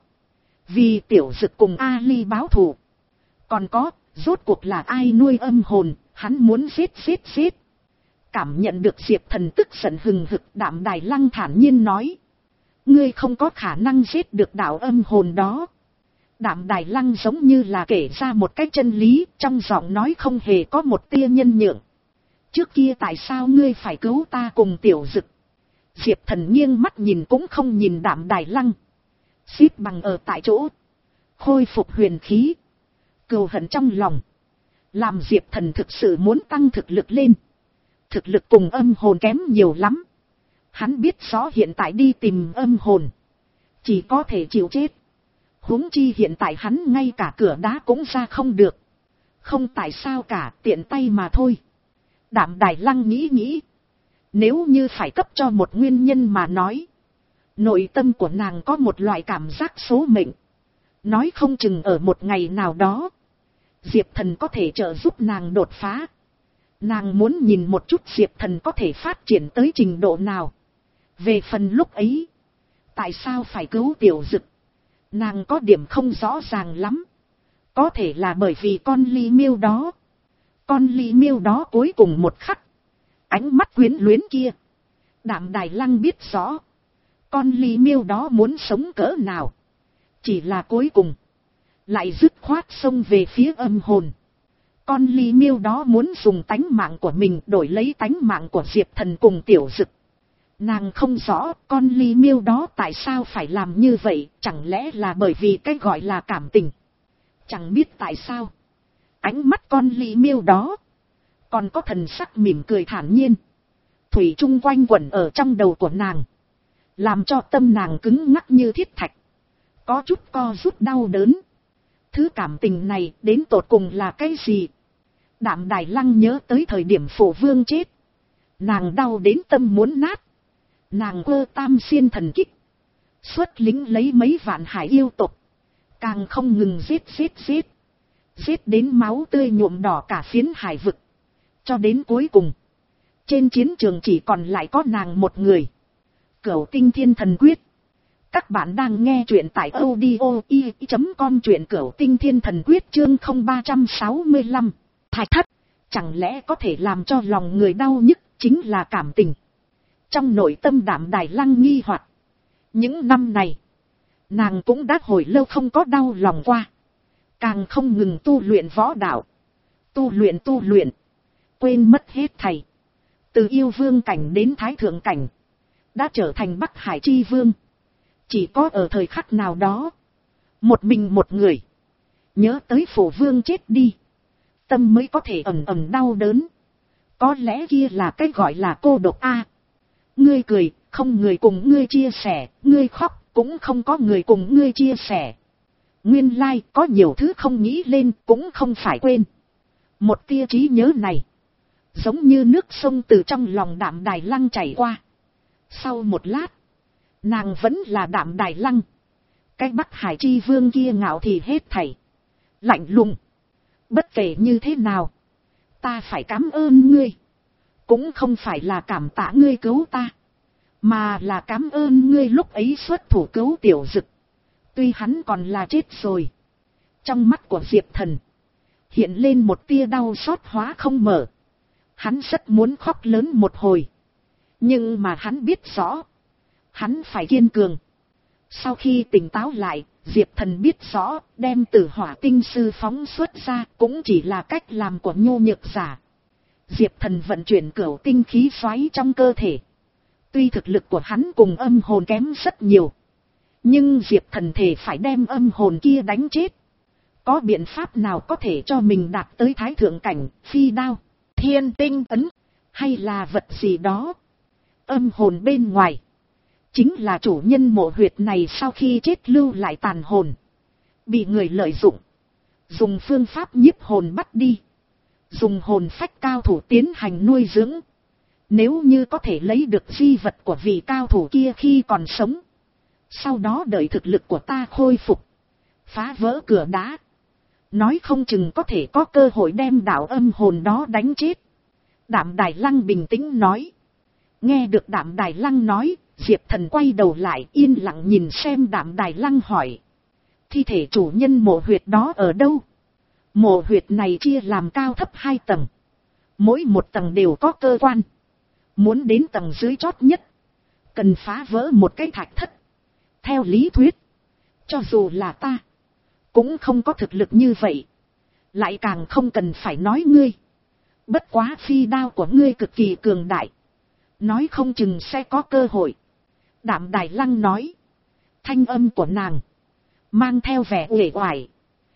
Vì Tiểu Dực cùng Ali báo thù. Còn có, rốt cuộc là ai nuôi âm hồn, hắn muốn giết giết giết. Cảm nhận được Diệp Thần tức giận hừng hực, Đạm Đài Lăng thản nhiên nói. Ngươi không có khả năng giết được đạo âm hồn đó. Đạm Đài Lăng giống như là kể ra một cái chân lý, trong giọng nói không hề có một tia nhân nhượng. Trước kia tại sao ngươi phải cứu ta cùng Tiểu Dực? Diệp Thần nghiêng mắt nhìn cũng không nhìn Đạm Đài Lăng. Xít bằng ở tại chỗ. Khôi phục huyền khí. Cừu hận trong lòng. Làm Diệp Thần thực sự muốn tăng thực lực lên. Thực lực cùng âm hồn kém nhiều lắm. Hắn biết rõ hiện tại đi tìm âm hồn. Chỉ có thể chịu chết. Huống chi hiện tại hắn ngay cả cửa đá cũng ra không được. Không tại sao cả, tiện tay mà thôi. Đạm Đài Lăng nghĩ nghĩ. Nếu như phải cấp cho một nguyên nhân mà nói. Nội tâm của nàng có một loại cảm giác số mệnh. Nói không chừng ở một ngày nào đó. Diệp Thần có thể trợ giúp nàng đột phá. Nàng muốn nhìn một chút Diệp Thần có thể phát triển tới trình độ nào. Về phần lúc ấy. Tại sao phải cứu Tiểu Dực? Nàng có điểm không rõ ràng lắm. Có thể là bởi vì con ly miêu đó. Con ly miêu đó cuối cùng một khắc. Ánh mắt quyến luyến kia. Đạm Đài Lăng biết rõ. Con ly miêu đó muốn sống cỡ nào. Chỉ là cuối cùng. Lại dứt khoát xông về phía âm hồn. Con ly miêu đó muốn dùng tánh mạng của mình đổi lấy tánh mạng của Diệp Thần cùng Tiểu Dực. Nàng không rõ con ly miêu đó tại sao phải làm như vậy. Chẳng lẽ là bởi vì cái gọi là cảm tình. Chẳng biết tại sao. Ánh mắt con ly miêu đó. Còn có thần sắc mỉm cười thản nhiên. Thủy chung quanh quẩn ở trong đầu của nàng. Làm cho tâm nàng cứng ngắc như thiết thạch. Có chút co rút đau đớn. Thứ cảm tình này đến tột cùng là cái gì? Đạm Đài Lăng nhớ tới thời điểm Phụ Vương chết. Nàng đau đến tâm muốn nát. Nàng quơ tam xiên thần kích. Xuất lính lấy mấy vạn hải yêu tộc. Càng không ngừng giết giết giết. Giết đến máu tươi nhuộm đỏ cả phiến hải vực. Cho đến cuối cùng. Trên chiến trường chỉ còn lại có nàng một người. Cửu Tinh Thiên Thần Quyết. Các bạn đang nghe truyện tại audio i chấm com, truyện Cửu Tinh Thiên Thần Quyết chương không ba sáu lăm. Thạch thất. Chẳng lẽ có thể làm cho lòng người đau nhức chính là cảm tình. Trong nội tâm Đạm Đài Lăng nghi hoặc. Những năm này. Nàng cũng đã hồi lâu không có đau lòng qua. Càng không ngừng tu luyện võ đạo. Tu luyện tu luyện. Quên mất hết thầy. Từ yêu vương cảnh đến thái thượng cảnh. Đã trở thành Bắc Hải chi vương. Chỉ có ở thời khắc nào đó. Một mình một người. Nhớ tới Phụ Vương chết đi. Tâm mới có thể ầm ầm đau đớn. Có lẽ kia là cái gọi là cô độc a. Ngươi cười, không người cùng ngươi chia sẻ. Ngươi khóc, cũng không có người cùng ngươi chia sẻ. Nguyên lai, có nhiều thứ không nghĩ lên, cũng không phải quên. Một tia trí nhớ này. Giống như nước sông từ trong lòng Đạm Đài Lăng chảy qua. Sau một lát. Nàng vẫn là Đạm Đài Lăng. Cái Bắc Hải chi vương kia ngạo thì hết thảy. Lạnh lùng. Bất kể như thế nào. Ta phải cảm ơn ngươi. Cũng không phải là cảm tạ ngươi cứu ta. Mà là cảm ơn ngươi lúc ấy xuất thủ cứu Tiểu Dực. Tuy hắn còn là chết rồi. Trong mắt của Diệp Thần. Hiện lên một tia đau xót hóa không mở. Hắn rất muốn khóc lớn một hồi. Nhưng mà hắn biết rõ. Hắn phải kiên cường. Sau khi tỉnh táo lại, Diệp Thần biết rõ, đem Tử Hỏa tinh sư phóng xuất ra cũng chỉ là cách làm của nhu nhược giả. Diệp Thần vận chuyển cửu tinh khí xoáy trong cơ thể. Tuy thực lực của hắn cùng âm hồn kém rất nhiều. Nhưng Diệp Thần thể phải đem âm hồn kia đánh chết. Có biện pháp nào có thể cho mình đạt tới thái thượng cảnh, phi đao, thiên tinh ấn, hay là vật gì đó. Âm hồn bên ngoài. Chính là chủ nhân mộ huyệt này sau khi chết lưu lại tàn hồn. Bị người lợi dụng. Dùng phương pháp nhiếp hồn bắt đi. Dùng hồn phách cao thủ tiến hành nuôi dưỡng. Nếu như có thể lấy được di vật của vị cao thủ kia khi còn sống. Sau đó đợi thực lực của ta khôi phục. Phá vỡ cửa đá. Nói không chừng có thể có cơ hội đem đạo âm hồn đó đánh chết. Đạm Đài Lăng bình tĩnh nói. Nghe được Đạm Đài Lăng nói. Diệp Thần quay đầu lại yên lặng nhìn xem Đạm Đài Lăng hỏi. Thi thể chủ nhân mộ huyệt đó ở đâu? Mộ huyệt này chia làm cao thấp hai tầng. Mỗi một tầng đều có cơ quan. Muốn đến tầng dưới chót nhất. Cần phá vỡ một cái thạch thất. Theo lý thuyết. Cho dù là ta. Cũng không có thực lực như vậy. Lại càng không cần phải nói ngươi. Bất quá phi đao của ngươi cực kỳ cường đại. Nói không chừng sẽ có cơ hội. Đạm Đài Lăng nói. Thanh âm của nàng. Mang theo vẻ uể oải.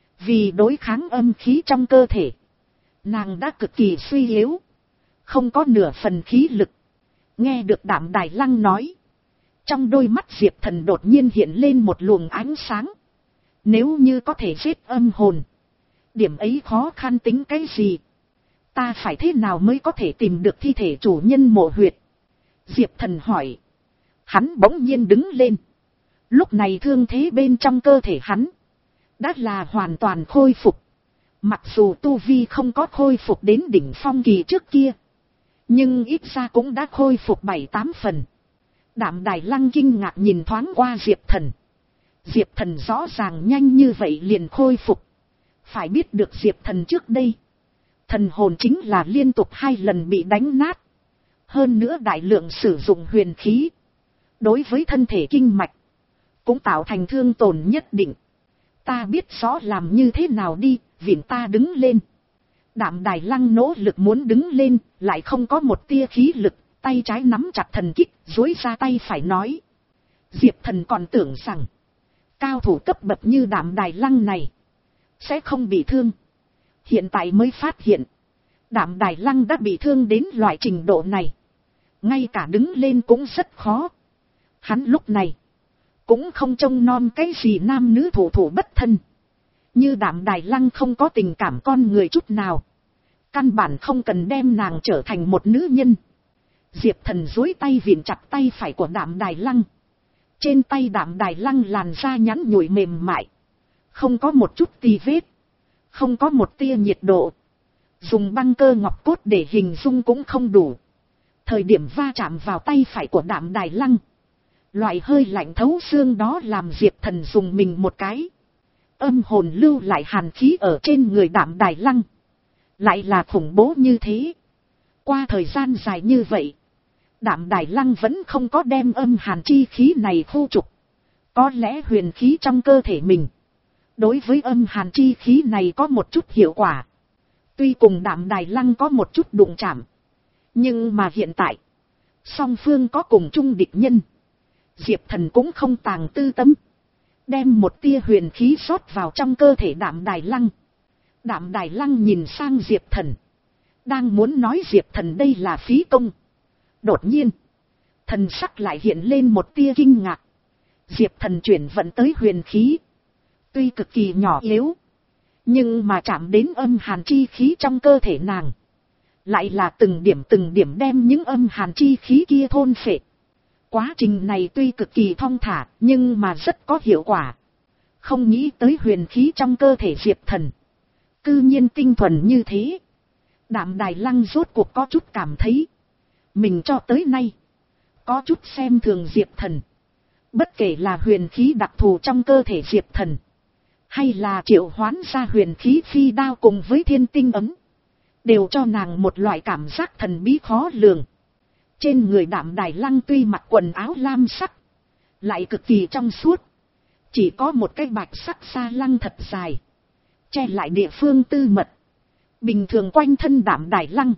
Vì đối kháng âm khí trong cơ thể. Nàng đã cực kỳ suy yếu. Không có nửa phần khí lực. Nghe được Đạm Đài Lăng nói. Trong đôi mắt Diệp Thần đột nhiên hiện lên một luồng ánh sáng. Nếu như có thể giết âm hồn. Điểm ấy khó khăn tính cái gì. Ta phải thế nào mới có thể tìm được thi thể chủ nhân mộ huyệt? Diệp Thần hỏi. Hắn bỗng nhiên đứng lên. Lúc này thương thế bên trong cơ thể hắn. Đã là hoàn toàn khôi phục. Mặc dù tu vi không có khôi phục đến đỉnh phong kỳ trước kia. Nhưng ít ra cũng đã khôi phục bảy tám phần. Đạm Đài Lăng kinh ngạc nhìn thoáng qua Diệp Thần. Diệp Thần rõ ràng nhanh như vậy liền khôi phục. Phải biết được Diệp Thần trước đây. Thần hồn chính là liên tục hai lần bị đánh nát. Hơn nữa đại lượng sử dụng huyền khí. Đối với thân thể kinh mạch. Cũng tạo thành thương tổn nhất định. Ta biết rõ làm như thế nào đi. Vịn ta đứng lên. Đạm Đài Lăng nỗ lực muốn đứng lên. Lại không có một tia khí lực. Tay trái nắm chặt thần kích. Duỗi ra tay phải nói. Diệp Thần còn tưởng rằng. Cao thủ cấp bậc như Đạm Đài Lăng này. Sẽ không bị thương. Hiện tại mới phát hiện. Đạm Đài Lăng đã bị thương đến loại trình độ này. Ngay cả đứng lên cũng rất khó. Hắn lúc này. Cũng không trông nom cái gì nam nữ thủ thủ bất thân. Như Đạm Đài Lăng không có tình cảm con người chút nào. Căn bản không cần đem nàng trở thành một nữ nhân. Diệp Thần duỗi tay vịn chặt tay phải của Đạm Đài Lăng. Trên tay Đạm Đài Lăng làn da nhắn nhủi mềm mại. Không có một chút tì vết. Không có một tia nhiệt độ. Dùng băng cơ ngọc cốt để hình dung cũng không đủ. Thời điểm va chạm vào tay phải của Đạm Đài Lăng. Loại hơi lạnh thấu xương đó làm Diệp Thần dùng mình một cái. Âm hồn lưu lại hàn khí ở trên người Đạm Đài Lăng. Lại là khủng bố như thế. Qua thời gian dài như vậy. Đạm Đài Lăng vẫn không có đem âm hàn chi khí này khu trục. Có lẽ huyền khí trong cơ thể mình. Đối với âm hàn chi khí này có một chút hiệu quả. Tuy cùng Đạm Đài Lăng có một chút đụng chạm. Nhưng mà hiện tại. Song phương có cùng chung địch nhân. Diệp Thần cũng không tàng tư tâm. Đem một tia huyền khí rót vào trong cơ thể Đạm Đài Lăng. Đạm Đài Lăng nhìn sang Diệp Thần. Đang muốn nói Diệp Thần đây là phí công. Đột nhiên. Thần sắc lại hiện lên một tia kinh ngạc. Diệp Thần chuyển vận tới huyền khí. Tuy cực kỳ nhỏ yếu. Nhưng mà chạm đến âm hàn chi khí trong cơ thể nàng. Lại là từng điểm từng điểm đem những âm hàn chi khí kia thôn phệ. Quá trình này tuy cực kỳ thong thả nhưng mà rất có hiệu quả. Không nghĩ tới huyền khí trong cơ thể Diệp Thần cư nhiên tinh thuần như thế. Đạm Đài Lăng rốt cuộc có chút cảm thấy mình cho tới nay có chút xem thường Diệp Thần. Bất kể là huyền khí đặc thù trong cơ thể Diệp Thần, hay là triệu hoán ra huyền khí phi đao cùng với thiên tinh ấm, đều cho nàng một loại cảm giác thần bí khó lường. Trên người Đạm Đài Lăng tuy mặc quần áo lam sắc, lại cực kỳ trong suốt, chỉ có một cái bạch sắc xa lăng thật dài, che lại địa phương tư mật. Bình thường quanh thân Đạm Đài Lăng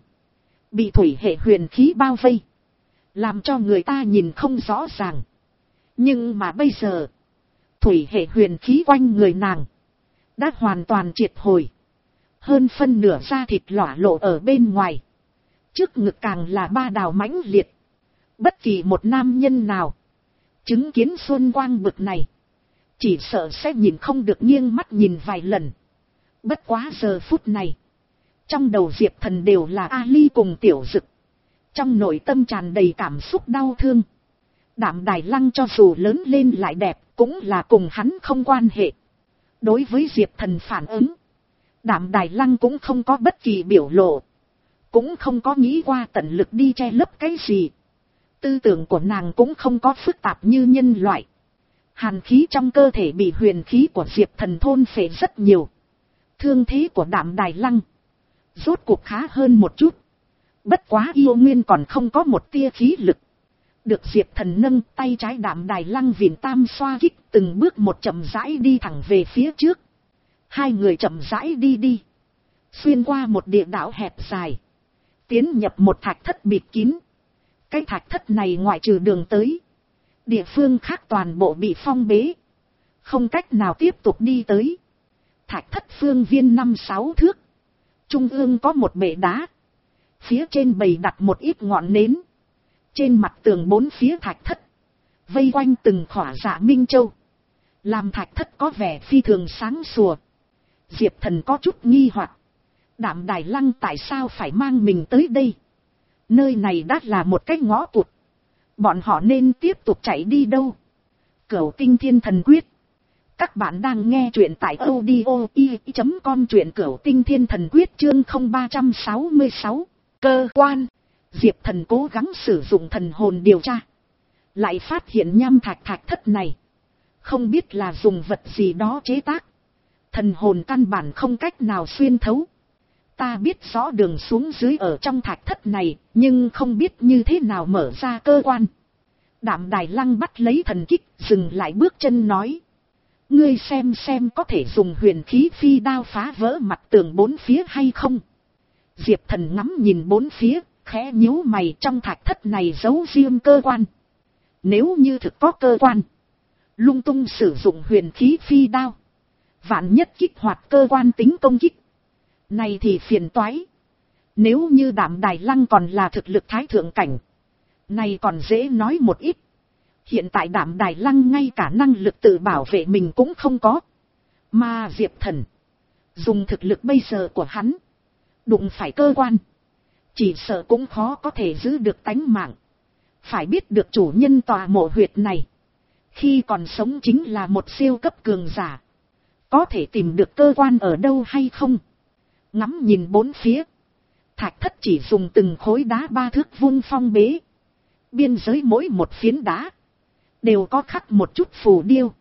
bị thủy hệ huyền khí bao vây, làm cho người ta nhìn không rõ ràng. Nhưng mà bây giờ, thủy hệ huyền khí quanh người nàng đã hoàn toàn triệt hồi, hơn phân nửa da thịt lỏa lộ ở bên ngoài, trước ngực càng là ba đào mãnh liệt. Bất kỳ một nam nhân nào chứng kiến xuân quang bực này, chỉ sợ sẽ nhìn không được nghiêng mắt nhìn vài lần. Bất quá giờ phút này, trong đầu Diệp Thần đều là Ali cùng Tiểu Dực, trong nội tâm tràn đầy cảm xúc đau thương. Đạm Đài Lăng cho dù lớn lên lại đẹp, cũng là cùng hắn không quan hệ. Đối với Diệp Thần phản ứng, Đạm Đài Lăng cũng không có bất kỳ biểu lộ, cũng không có nghĩ qua tận lực đi che lấp cái gì. Tư tưởng của nàng cũng không có phức tạp như nhân loại. Hàn khí trong cơ thể bị huyền khí của Diệp Thần thôn phệ rất nhiều. Thương thế của Đạm Đài Lăng rốt cuộc khá hơn một chút. Bất quá yêu nguyên còn không có một tia khí lực. Được Diệp Thần nâng tay trái, Đạm Đài Lăng vịn tam xoa kích, từng bước một chậm rãi đi thẳng về phía trước. Hai người chậm rãi đi đi, xuyên qua một địa đạo hẹp dài, tiến nhập một thạch thất bịt kín. Cái thạch thất này ngoại trừ đường tới, địa phương khác toàn bộ bị phong bế, không cách nào tiếp tục đi tới. Thạch thất phương viên năm sáu thước, trung ương có một bệ đá, phía trên bày đặt một ít ngọn nến. Trên mặt tường bốn phía thạch thất vây quanh từng khỏa dạ minh châu, làm thạch thất có vẻ phi thường sáng sủa. Diệp Thần có chút nghi hoặc, Đạm Đài Lăng tại sao phải mang mình tới đây? Nơi này đã là một cái ngõ cụt, bọn họ nên tiếp tục chạy đi đâu? Cửu Tinh Thiên Thần Quyết. Các bạn đang nghe truyện tại audio i chấm com, truyện Cửu Tinh Thiên Thần Quyết chương không ba trăm sáu mươi sáu. Cơ quan. Diệp Thần cố gắng sử dụng thần hồn điều tra, lại phát hiện nham thạch thạch thất này không biết là dùng vật gì đó chế tác, thần hồn căn bản không cách nào xuyên thấu. Ta biết rõ đường xuống dưới ở trong thạch thất này, nhưng không biết như thế nào mở ra cơ quan. Đạm Đài Lăng bắt lấy thần kích, dừng lại bước chân nói: ngươi xem xem có thể dùng huyền khí phi đao phá vỡ mặt tường bốn phía hay không? Diệp Thần ngắm nhìn bốn phía, khẽ nhíu mày. Trong thạch thất này giấu riêng cơ quan. Nếu như thực có cơ quan, lung tung sử dụng huyền khí phi đao, vạn nhất kích hoạt cơ quan tính công kích, này thì phiền toái. Nếu như Đạm Đài Lăng còn là thực lực thái thượng cảnh, này còn dễ nói một ít. Hiện tại Đạm Đài Lăng ngay cả năng lực tự bảo vệ mình cũng không có. Mà Diệp Thần dùng thực lực bây giờ của hắn, đụng phải cơ quan, chỉ sợ cũng khó có thể giữ được tánh mạng. Phải biết được chủ nhân tòa mộ huyệt này, khi còn sống chính là một siêu cấp cường giả. Có thể tìm được cơ quan ở đâu hay không? Ngắm nhìn bốn phía, thạch thất chỉ dùng từng khối đá ba thước vuông phong bế. Biên giới mỗi một phiến đá đều có khắc một chút phù điêu,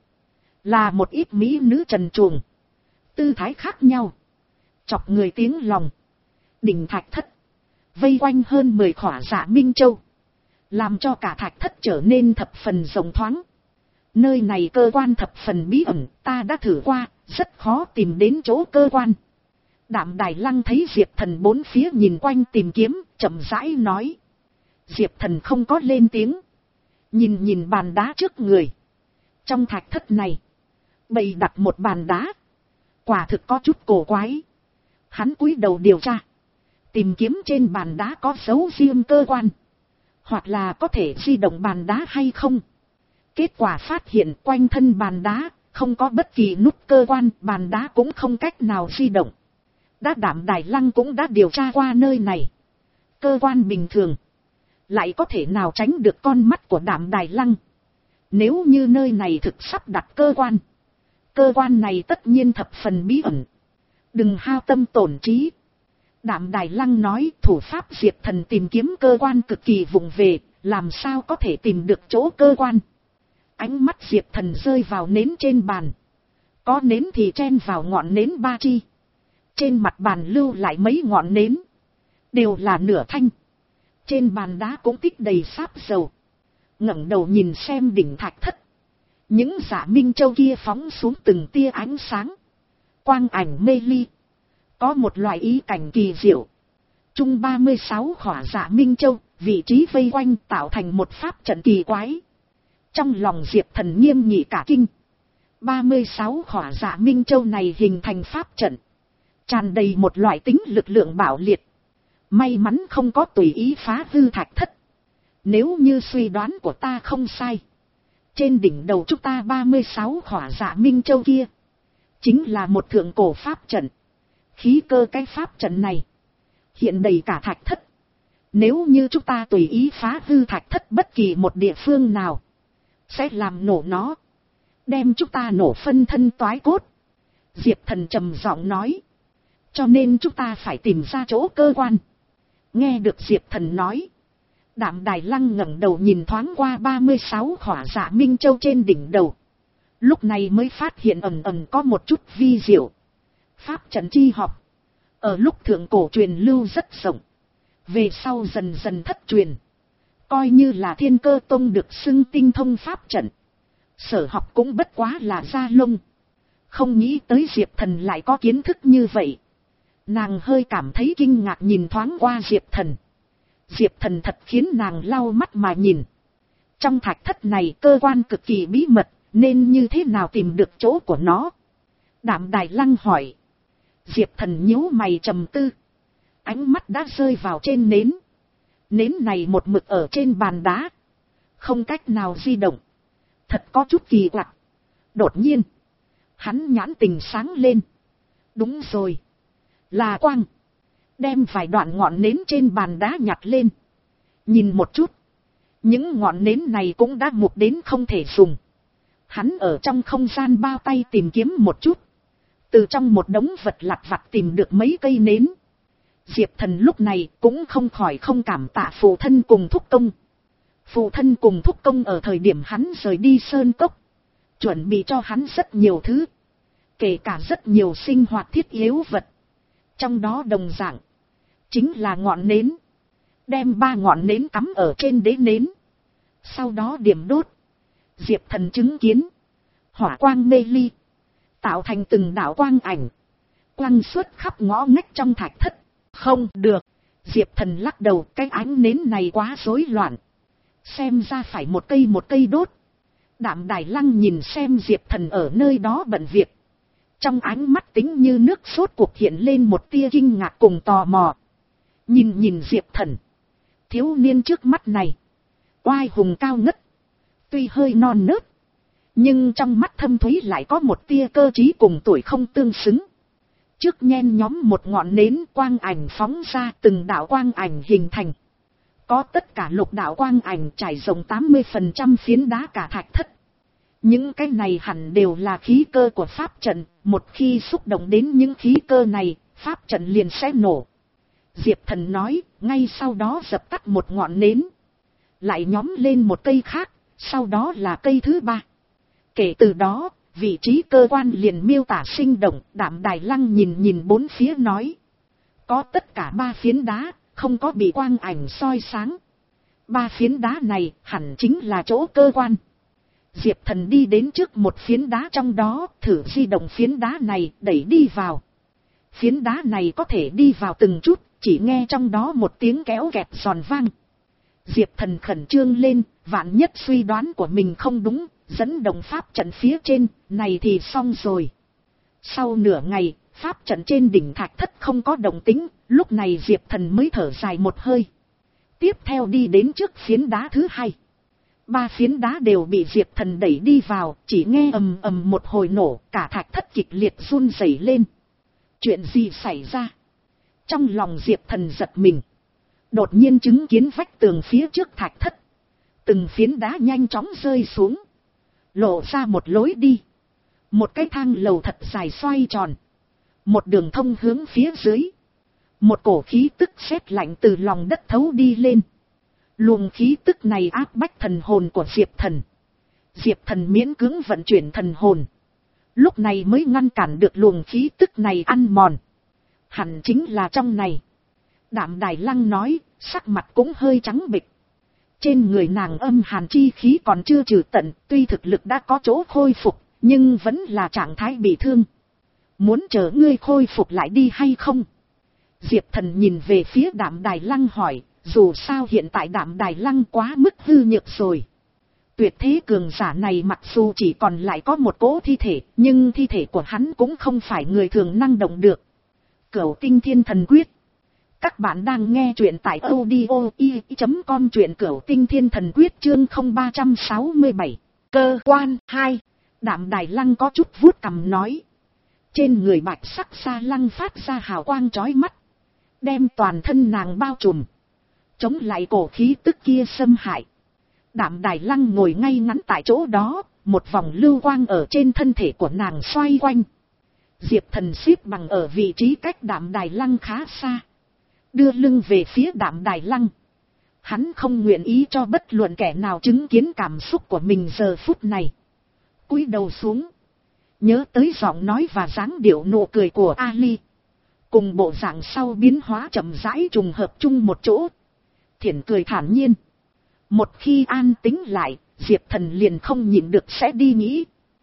là một ít mỹ nữ trần truồng, tư thái khác nhau, chọc người tiếng lòng. Đỉnh thạch thất vây quanh hơn mười khỏa dạ minh châu, làm cho cả thạch thất trở nên thập phần rộng thoáng. Nơi này cơ quan thập phần bí ẩn, ta đã thử qua, rất khó tìm đến chỗ cơ quan. Đạm Đài Lăng thấy Diệp Thần bốn phía nhìn quanh tìm kiếm, chậm rãi nói. Diệp Thần không có lên tiếng, nhìn nhìn bàn đá trước người. Trong thạch thất này bày đặt một bàn đá, quả thực có chút cổ quái. Hắn cúi đầu điều tra, tìm kiếm trên bàn đá có dấu riêng cơ quan, hoặc là có thể di động bàn đá hay không. Kết quả phát hiện quanh thân bàn đá không có bất kỳ nút cơ quan, bàn đá cũng không cách nào di động. Đã Đạm Đài Lăng cũng đã điều tra qua nơi này, cơ quan bình thường lại có thể nào tránh được con mắt của Đạm Đài Lăng. Nếu như nơi này thực sắp đặt cơ quan, cơ quan này tất nhiên thập phần bí ẩn. Đừng hao tâm tổn trí. Đạm Đài Lăng nói thủ pháp Diệp Thần tìm kiếm cơ quan cực kỳ vụng về, làm sao có thể tìm được chỗ cơ quan. Ánh mắt Diệp Thần rơi vào nến trên bàn. Có nến thì chen vào ngọn nến ba chi. Trên mặt bàn lưu lại mấy ngọn nến. Đều là nửa thanh. Trên bàn đá cũng tích đầy sáp dầu. Ngẩng đầu nhìn xem đỉnh thạch thất. Những dạ minh châu kia phóng xuống từng tia ánh sáng. Quang ảnh mê ly. Có một loại ý cảnh kỳ diệu. Chung ba mươi sáu khỏa dạ minh châu, vị trí vây quanh tạo thành một pháp trận kỳ quái. Trong lòng Diệp Thần nghiêm nghị cả kinh. ba mươi sáu khỏa dạ minh châu này hình thành pháp trận. Tràn đầy một loại tính lực lượng bạo liệt. May mắn không có tùy ý phá hư thạch thất. Nếu như suy đoán của ta không sai. Trên đỉnh đầu chúng ta ba mươi sáu khỏa dạ minh châu kia. Chính là một thượng cổ pháp trận. Khí cơ cái pháp trận này. Hiện đầy cả thạch thất. Nếu như chúng ta tùy ý phá hư thạch thất bất kỳ một địa phương nào. Sẽ làm nổ nó. Đem chúng ta nổ phân thân toái cốt. Diệp Thần trầm giọng nói. Cho nên chúng ta phải tìm ra chỗ cơ quan. Nghe được Diệp Thần nói. Đạm Đài Lăng ngẩng đầu nhìn thoáng qua ba mươi sáu khỏa dạ minh châu trên đỉnh đầu. Lúc này mới phát hiện ẩn ẩn có một chút vi diệu. Pháp trận chi học. Ở lúc thượng cổ truyền lưu rất rộng. Về sau dần dần thất truyền. Coi như là Thiên Cơ Tông được xưng tinh thông pháp trận. Sở học cũng bất quá là da lông. Không nghĩ tới Diệp Thần lại có kiến thức như vậy. Nàng hơi cảm thấy kinh ngạc nhìn thoáng qua Diệp Thần. Diệp Thần thật khiến nàng lau mắt mà nhìn. Trong thạch thất này cơ quan cực kỳ bí mật, nên như thế nào tìm được chỗ của nó? Đạm Đài Lăng hỏi. Diệp Thần nhíu mày trầm tư. Ánh mắt đã rơi vào trên nến. Nến này một mực ở trên bàn đá. Không cách nào di động. Thật có chút kỳ quặc. Đột nhiên. Hắn nhãn tình sáng lên. Đúng rồi. Là quang. Đem vài đoạn ngọn nến trên bàn đá nhặt lên. Nhìn một chút. Những ngọn nến này cũng đã mục đến không thể dùng. Hắn ở trong không gian bao tay tìm kiếm một chút. Từ trong một đống vật lặt vặt tìm được mấy cây nến. Diệp Thần lúc này cũng không khỏi không cảm tạ phụ thân cùng thúc công. Phụ thân cùng thúc công ở thời điểm hắn rời đi sơn cốc. Chuẩn bị cho hắn rất nhiều thứ. Kể cả rất nhiều sinh hoạt thiết yếu vật. Trong đó đồng dạng. Chính là ngọn nến. Đem ba ngọn nến cắm ở trên đế nến. Sau đó điểm đốt. Diệp Thần chứng kiến. Hỏa quang mê ly. Tạo thành từng đạo quang ảnh. Quăng suốt khắp ngõ ngách trong thạch thất. Không được. Diệp Thần lắc đầu. Cái ánh nến này quá rối loạn. Xem ra phải một cây một cây đốt. Đạm Đài Lăng nhìn xem Diệp Thần ở nơi đó bận việc. Trong ánh mắt tính như nước sốt cuộc hiện lên một tia kinh ngạc cùng tò mò. Nhìn nhìn Diệp Thần. Thiếu niên trước mắt này. Oai hùng cao ngất. Tuy hơi non nớt. Nhưng trong mắt thâm thúy lại có một tia cơ trí cùng tuổi không tương xứng. Trước nhen nhóm một ngọn nến quang ảnh phóng ra từng đạo quang ảnh hình thành. Có tất cả lục đạo quang ảnh trải rộng tám mươi phần trăm phiến đá cả thạch thất. Những cái này hẳn đều là khí cơ của pháp trận. Một khi xúc động đến những khí cơ này, pháp trận liền sẽ nổ. Diệp Thần nói, ngay sau đó dập tắt một ngọn nến. Lại nhóm lên một cây khác, sau đó là cây thứ ba. Kể từ đó, vị trí cơ quan liền miêu tả sinh động. Đạm Đài Lăng nhìn nhìn bốn phía nói. Có tất cả ba phiến đá, không có bị quang ảnh soi sáng. Ba phiến đá này hẳn chính là chỗ cơ quan. Diệp Thần đi đến trước một phiến đá trong đó, thử di động phiến đá này, đẩy đi vào. Phiến đá này có thể đi vào từng chút, chỉ nghe trong đó một tiếng kéo kẹt giòn vang. Diệp Thần khẩn trương lên, vạn nhất suy đoán của mình không đúng, dẫn động pháp trận phía trên, này thì xong rồi. Sau nửa ngày, pháp trận trên đỉnh thạch thất không có động tĩnh, lúc này Diệp Thần mới thở dài một hơi. Tiếp theo đi đến trước phiến đá thứ hai. Ba phiến đá đều bị Diệp Thần đẩy đi vào, chỉ nghe ầm ầm một hồi nổ, cả thạch thất kịch liệt run rẩy lên. Chuyện gì xảy ra? Trong lòng Diệp Thần giật mình. Đột nhiên chứng kiến vách tường phía trước thạch thất. Từng phiến đá nhanh chóng rơi xuống. Lộ ra một lối đi. Một cái thang lầu thật dài xoay tròn. Một đường thông hướng phía dưới. Một cổ khí tức sét lạnh từ lòng đất thấu đi lên. Luồng khí tức này áp bách thần hồn của Diệp Thần. Diệp Thần miễn cưỡng vận chuyển thần hồn. Lúc này mới ngăn cản được luồng khí tức này ăn mòn. Hẳn chính là trong này. Đạm Đài Lăng nói, sắc mặt cũng hơi trắng bệch. Trên người nàng âm hàn chi khí còn chưa trừ tận, tuy thực lực đã có chỗ khôi phục, nhưng vẫn là trạng thái bị thương. Muốn chờ ngươi khôi phục lại đi hay không? Diệp Thần nhìn về phía Đạm Đài Lăng hỏi, dù sao hiện tại Đạm Đài Lăng quá mức hư nhược rồi. Tuyệt thế cường giả này mặc dù chỉ còn lại có một cỗ thi thể, nhưng thi thể của hắn cũng không phải người thường năng động được. Cửu Tinh Thiên Thần Quyết. Các bạn đang nghe truyện tại audio i chấm com, truyện Cửu Tinh Thiên Thần Quyết chương không ba sáu bảy. Cơ quan hai. Đạm Đài Lăng có chút vuốt cằm nói. Trên người bạch sắc sa lăng phát ra hào quang chói mắt. Đem toàn thân nàng bao trùm. Chống lại cổ khí tức kia xâm hại. Đạm Đài Lăng ngồi ngay ngắn tại chỗ đó. Một vòng lưu quang ở trên thân thể của nàng xoay quanh. Diệp Thần xếp bằng ở vị trí cách Đạm Đài Lăng khá xa. Đưa lưng về phía Đạm Đài Lăng. Hắn không nguyện ý cho bất luận kẻ nào chứng kiến cảm xúc của mình giờ phút này. Cúi đầu xuống. Nhớ tới giọng nói và dáng điệu nụ cười của Ali. Cùng bộ dạng sau biến hóa chậm rãi trùng hợp chung một chỗ. Thiển cười thản nhiên. Một khi an tĩnh lại, Diệp Thần liền không nhịn được sẽ đi nghĩ.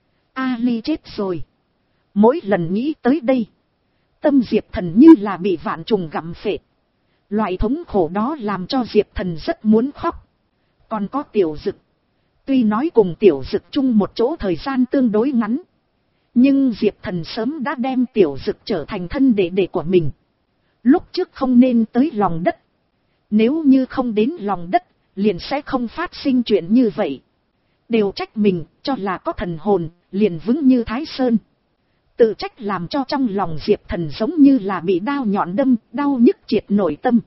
Ali chết rồi. Mỗi lần nghĩ tới đây, tâm Diệp Thần như là bị vạn trùng gặm phệ. Loại thống khổ đó làm cho Diệp Thần rất muốn khóc. Còn có Tiểu Dực. Tuy nói cùng Tiểu Dực chung một chỗ thời gian tương đối ngắn, nhưng Diệp Thần sớm đã đem Tiểu Dực trở thành thân đệ đệ của mình. Lúc trước không nên tới lòng đất. Nếu như không đến lòng đất, liền sẽ không phát sinh chuyện như vậy. Đều trách mình, cho là có thần hồn, liền vững như Thái Sơn. Tự trách làm cho trong lòng Diệp Thần giống như là bị đao nhọn đâm, đau nhức triệt nội tâm.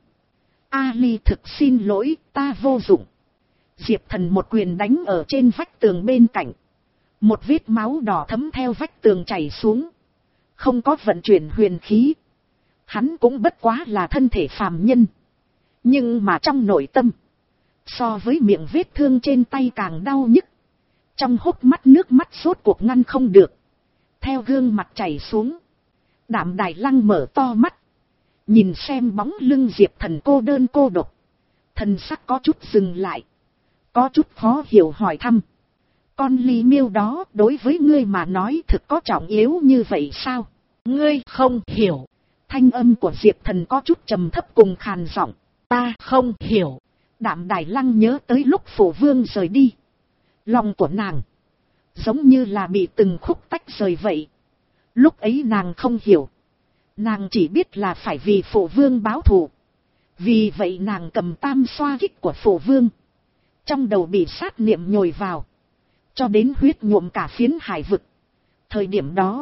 Ali thực xin lỗi, ta vô dụng. Diệp Thần một quyền đánh ở trên vách tường bên cạnh. Một vết máu đỏ thấm theo vách tường chảy xuống. Không có vận chuyển huyền khí. Hắn cũng bất quá là thân thể phàm nhân. Nhưng mà trong nội tâm, so với miệng vết thương trên tay càng đau nhức. Trong hốc mắt nước mắt rốt cuộc ngăn không được. Theo gương mặt chảy xuống. Đạm Đài Lăng mở to mắt. Nhìn xem bóng lưng Diệp Thần cô đơn cô độc. Thần sắc có chút dừng lại. Có chút khó hiểu hỏi thăm. Con ly miêu đó đối với ngươi mà nói thực có trọng yếu như vậy sao? Ngươi không hiểu. Thanh âm của Diệp Thần có chút trầm thấp cùng khàn giọng. Ta không hiểu. Đạm Đài Lăng nhớ tới lúc Phổ Vương rời đi. Lòng của nàng giống như là bị từng khúc tách rời vậy. Lúc ấy nàng không hiểu. Nàng chỉ biết là phải vì Phổ Vương báo thù. Vì vậy nàng cầm tam xoa kích của Phổ Vương. Trong đầu bị sát niệm nhồi vào. Cho đến huyết nhuộm cả phiến hải vực. Thời điểm đó,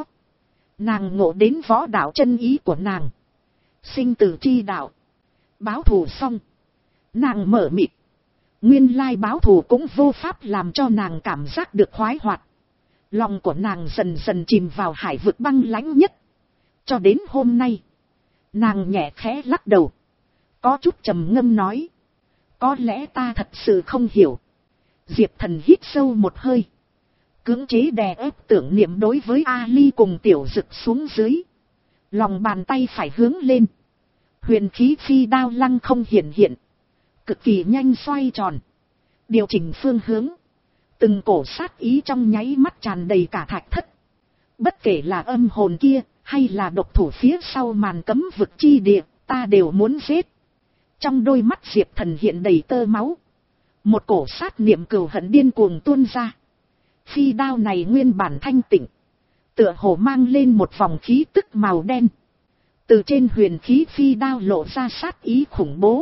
nàng ngộ đến võ đạo chân ý của nàng. Sinh tử chi đạo. Báo thù xong, nàng mở mịt. Nguyên lai báo thù cũng vô pháp làm cho nàng cảm giác được khoái hoạt. Lòng của nàng dần dần chìm vào hải vực băng lãnh nhất. Cho đến hôm nay, nàng nhẹ khẽ lắc đầu. Có chút trầm ngâm nói. Có lẽ ta thật sự không hiểu. Diệp Thần hít sâu một hơi. Cưỡng chế đè ép tưởng niệm đối với Ali cùng Tiểu Dực xuống dưới. Lòng bàn tay phải hướng lên. Huyền khí phi đao lăng không hiện hiện. Cực kỳ nhanh xoay tròn. Điều chỉnh phương hướng. Từng cổ sát ý trong nháy mắt tràn đầy cả thạch thất. Bất kể là âm hồn kia, hay là độc thủ phía sau màn cấm vực chi địa, ta đều muốn giết. Trong đôi mắt Diệp Thần hiện đầy tơ máu. Một cổ sát niệm cừu hận điên cuồng tuôn ra. Phi đao này nguyên bản thanh tịnh. Tựa hồ mang lên một vòng khí tức màu đen. Từ trên huyền khí phi đao lộ ra sát ý khủng bố.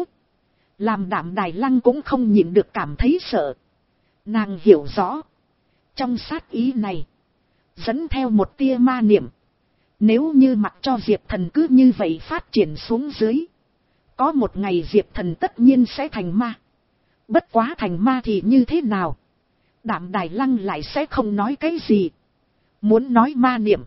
Làm Đạm Đài Lăng cũng không nhịn được cảm thấy sợ. Nàng hiểu rõ. Trong sát ý này, dẫn theo một tia ma niệm. Nếu như mặc cho Diệp Thần cứ như vậy phát triển xuống dưới. Có một ngày Diệp Thần tất nhiên sẽ thành ma. Bất quá thành ma thì như thế nào? Đạm Đài Lăng lại sẽ không nói cái gì. Muốn nói ma niệm,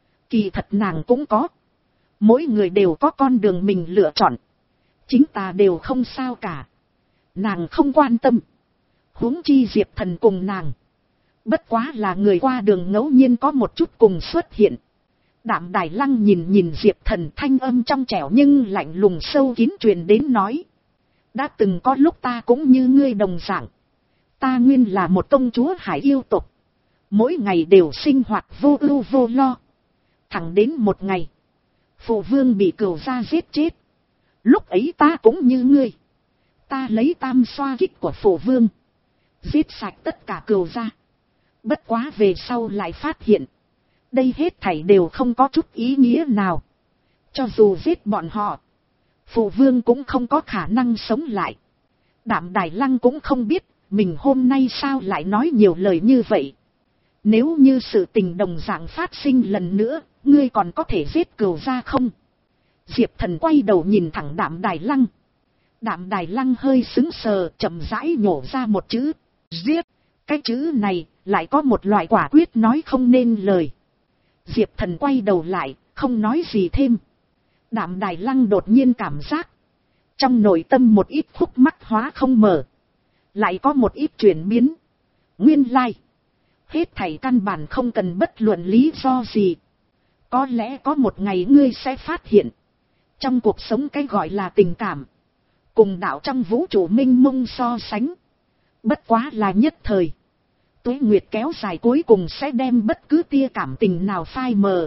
kỳ thật nàng cũng có. Mỗi người đều có con đường mình lựa chọn. Chính ta đều không sao cả. Nàng không quan tâm. Huống chi Diệp Thần cùng nàng. Bất quá là người qua đường ngẫu nhiên có một chút cùng xuất hiện. Đạm Đài Lăng nhìn nhìn Diệp Thần, thanh âm trong trẻo nhưng lạnh lùng sâu kín truyền đến nói. Đã từng có lúc ta cũng như ngươi đồng dạng. Ta nguyên là một công chúa hải yêu tộc. Mỗi ngày đều sinh hoạt vô ưu vô lo. Thẳng đến một ngày, phụ vương bị cừu gia giết chết. Lúc ấy ta cũng như ngươi. Ta lấy tam xoa kích của phụ vương, giết sạch tất cả cừu gia. Bất quá về sau lại phát hiện, đây hết thảy đều không có chút ý nghĩa nào. Cho dù giết bọn họ, phụ vương cũng không có khả năng sống lại. Đạm Đài Lăng cũng không biết, mình hôm nay sao lại nói nhiều lời như vậy. Nếu như sự tình đồng dạng phát sinh lần nữa, ngươi còn có thể giết cừu gia không? Diệp Thần quay đầu nhìn thẳng Đạm Đài Lăng. Đạm Đài Lăng hơi sững sờ, chậm rãi nhổ ra một chữ, giết. Cái chữ này, lại có một loại quả quyết nói không nên lời. Diệp Thần quay đầu lại, không nói gì thêm. Đạm Đài Lăng đột nhiên cảm giác, trong nội tâm một ít khúc mắc hóa không mở. Lại có một ít chuyển biến. Nguyên lai, hết thảy căn bản không cần bất luận lý do gì. Có lẽ có một ngày ngươi sẽ phát hiện, trong cuộc sống cái gọi là tình cảm, cùng đạo trong vũ trụ minh mông so sánh, bất quá là nhất thời. Tuế nguyệt kéo dài cuối cùng sẽ đem bất cứ tia cảm tình nào phai mờ.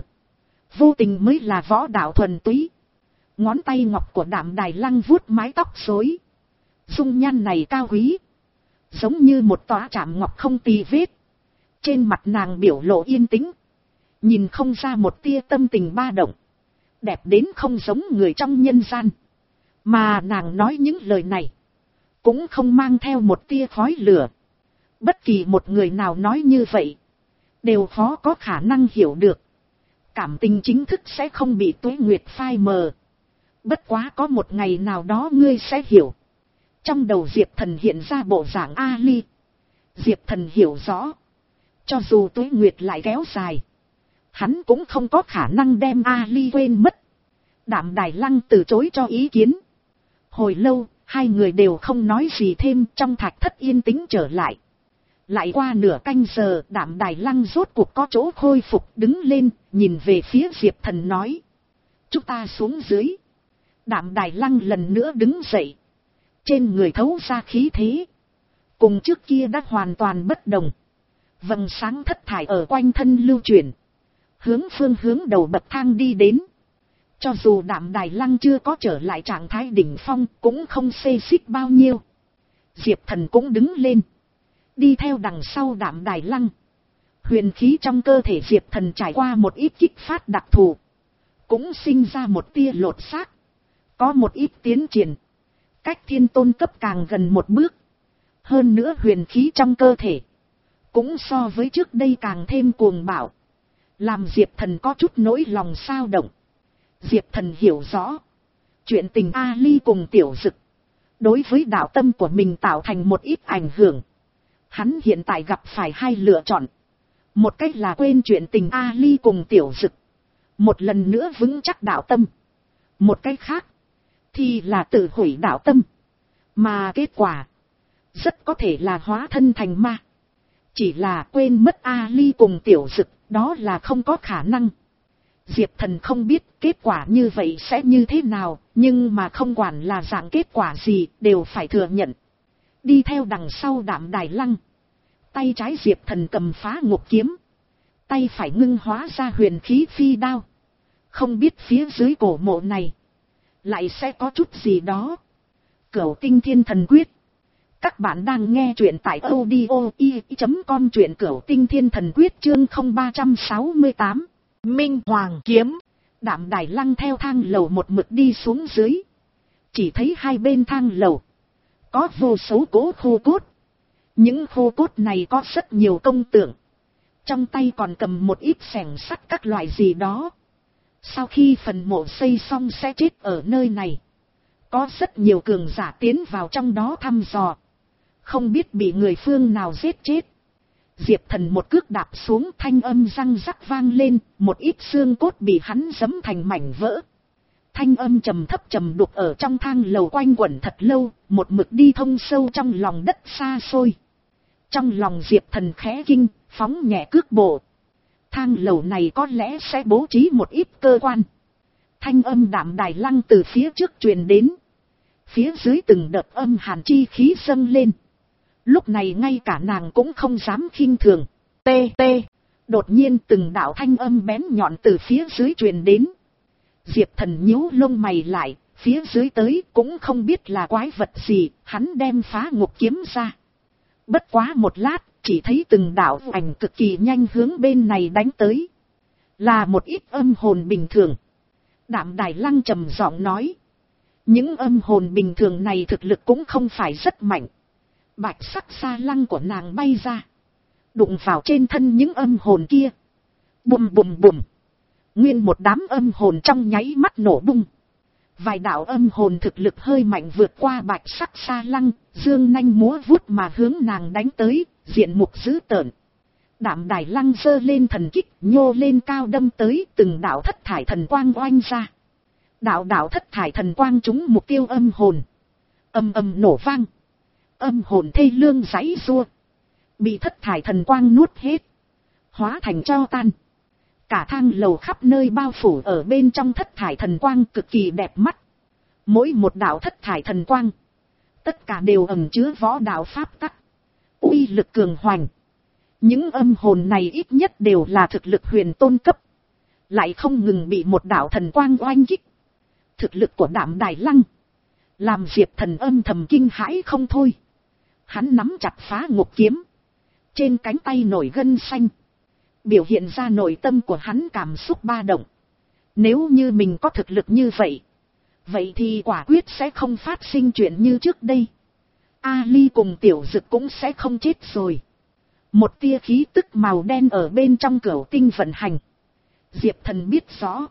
Vô tình mới là võ đạo thuần túy. Ngón tay ngọc của Đạm Đài Lăng vuốt mái tóc rối. Dung nhan này cao quý, giống như một tòa trạm ngọc không tì vết. Trên mặt nàng biểu lộ yên tĩnh, nhìn không ra một tia tâm tình ba động. Đẹp đến không giống người trong nhân gian. Mà nàng nói những lời này, cũng không mang theo một tia khói lửa. Bất kỳ một người nào nói như vậy, đều khó có khả năng hiểu được. Cảm tình chính thức sẽ không bị tuế nguyệt phai mờ. Bất quá có một ngày nào đó ngươi sẽ hiểu. Trong đầu Diệp Thần hiện ra bộ dạng Ali. Diệp Thần hiểu rõ, cho dù tuế nguyệt lại kéo dài, hắn cũng không có khả năng đem Ali quên mất. Đạm Đài Lăng từ chối cho ý kiến. Hồi lâu, hai người đều không nói gì thêm, trong thạch thất yên tĩnh trở lại. Lại qua nửa canh giờ, Đạm Đài Lăng rốt cuộc có chỗ khôi phục, đứng lên, nhìn về phía Diệp Thần nói. Chúng ta xuống dưới. Đạm Đài Lăng lần nữa đứng dậy. Trên người thấu ra khí thế, cùng trước kia đã hoàn toàn bất đồng. Vầng sáng thất thải ở quanh thân lưu chuyển, hướng phương hướng đầu bậc thang đi đến. Cho dù Đạm Đài Lăng chưa có trở lại trạng thái đỉnh phong, cũng không xê xích bao nhiêu. Diệp Thần cũng đứng lên, đi theo đằng sau Đạm Đài Lăng. Huyền khí trong cơ thể Diệp Thần trải qua một ít kích phát đặc thù, cũng sinh ra một tia lột xác, có một ít tiến triển, cách thiên tôn cấp càng gần một bước. Hơn nữa huyền khí trong cơ thể cũng so với trước đây càng thêm cuồng bạo, làm Diệp Thần có chút nỗi lòng xao động. Diệp Thần hiểu rõ, chuyện tình Ali cùng Tiểu Dực đối với đạo tâm của mình tạo thành một ít ảnh hưởng. Hắn hiện tại gặp phải hai lựa chọn. Một cách là quên chuyện tình Ali cùng Tiểu Dực, một lần nữa vững chắc đạo tâm. Một cách khác thì là tự hủy đạo tâm. Mà kết quả rất có thể là hóa thân thành ma. Chỉ là quên mất Ali cùng Tiểu Dực, đó là không có khả năng. Diệp Thần không biết kết quả như vậy sẽ như thế nào, nhưng mà không quản là dạng kết quả gì, đều phải thừa nhận. Đi theo đằng sau Đạm Đài Lăng, tay trái Diệp Thần cầm phá ngục kiếm, tay phải ngưng hóa ra huyền khí phi đao. Không biết phía dưới cổ mộ này lại sẽ có chút gì đó. Cửu Tinh Thiên Thần Quyết. Các bạn đang nghe truyện tại audio i chấm com, truyện Cửu Tinh Thiên Thần Quyết chương không ba sáu tám. Minh Hoàng Kiếm. Đạm Đài Lăng theo thang lầu một mực đi xuống dưới. Chỉ thấy hai bên thang lầu có vô số cố khô cốt. Những khô cốt này có rất nhiều công tượng. Trong tay còn cầm một ít xẻng sắt các loại gì đó. Sau khi phần mộ xây xong sẽ chết ở nơi này. Có rất nhiều cường giả tiến vào trong đó thăm dò, không biết bị người phương nào giết chết. Diệp Thần một cước đạp xuống, thanh âm răng rắc vang lên, một ít xương cốt bị hắn giẫm thành mảnh vỡ. Thanh âm trầm thấp trầm đục ở trong thang lầu quanh quẩn thật lâu, một mực đi thông sâu trong lòng đất xa xôi. Trong lòng Diệp Thần khẽ kinh, phóng nhẹ cước bộ. Thang lầu này có lẽ sẽ bố trí một ít cơ quan. Thanh âm đạm đài lăng từ phía trước truyền đến. Phía dưới từng đợt âm hàn chi khí dâng lên. Lúc này ngay cả nàng cũng không dám khinh thường. Tê tê. Đột nhiên từng đạo thanh âm bén nhọn từ phía dưới truyền đến. Diệp Thần nhíu lông mày lại, phía dưới tới cũng không biết là quái vật gì, hắn đem phá ngục kiếm ra. Bất quá một lát, chỉ thấy từng đạo ảnh cực kỳ nhanh hướng bên này đánh tới. Là một ít âm hồn bình thường. Đạm Đài Lăng trầm giọng nói. Những âm hồn bình thường này thực lực cũng không phải rất mạnh. Bạch sắc xa lăng của nàng bay ra. Đụng vào trên thân những âm hồn kia. Bùm bùm bùm. Nguyên một đám âm hồn trong nháy mắt nổ bung. Vài đạo âm hồn thực lực hơi mạnh vượt qua bạch sắc xa lăng, dương nanh múa vuốt mà hướng nàng đánh tới, diện mục dữ tợn. Đạm Đài Lăng giơ lên thần kích, nhô lên cao đâm tới, từng đạo thất thải thần quang oanh ra. Đạo đạo thất thải thần quang trúng mục tiêu âm hồn. Âm âm nổ vang. Âm hồn thê lương giãy giụa, bị thất thải thần quang nuốt hết, hóa thành tro tan. Cả thang lầu khắp nơi bao phủ ở bên trong thất thải thần quang cực kỳ đẹp mắt. Mỗi một đạo thất thải thần quang, tất cả đều ẩn chứa võ đạo pháp tắc, uy lực cường hoành. Những âm hồn này ít nhất đều là thực lực huyền tôn cấp, lại không ngừng bị một đạo thần quang oanh kích. Thực lực của Đạm Đài Lăng làm Diệp Thần âm thầm kinh hãi không thôi. Hắn nắm chặt phá ngục kiếm, trên cánh tay nổi gân xanh, biểu hiện ra nội tâm của hắn cảm xúc ba động. Nếu như mình có thực lực như vậy, vậy thì quả quyết sẽ không phát sinh chuyện như trước đây. Ali cùng Tiểu Dực cũng sẽ không chết rồi. Một tia khí tức màu đen ở bên trong cửu tinh vận hành. Diệp Thần biết rõ,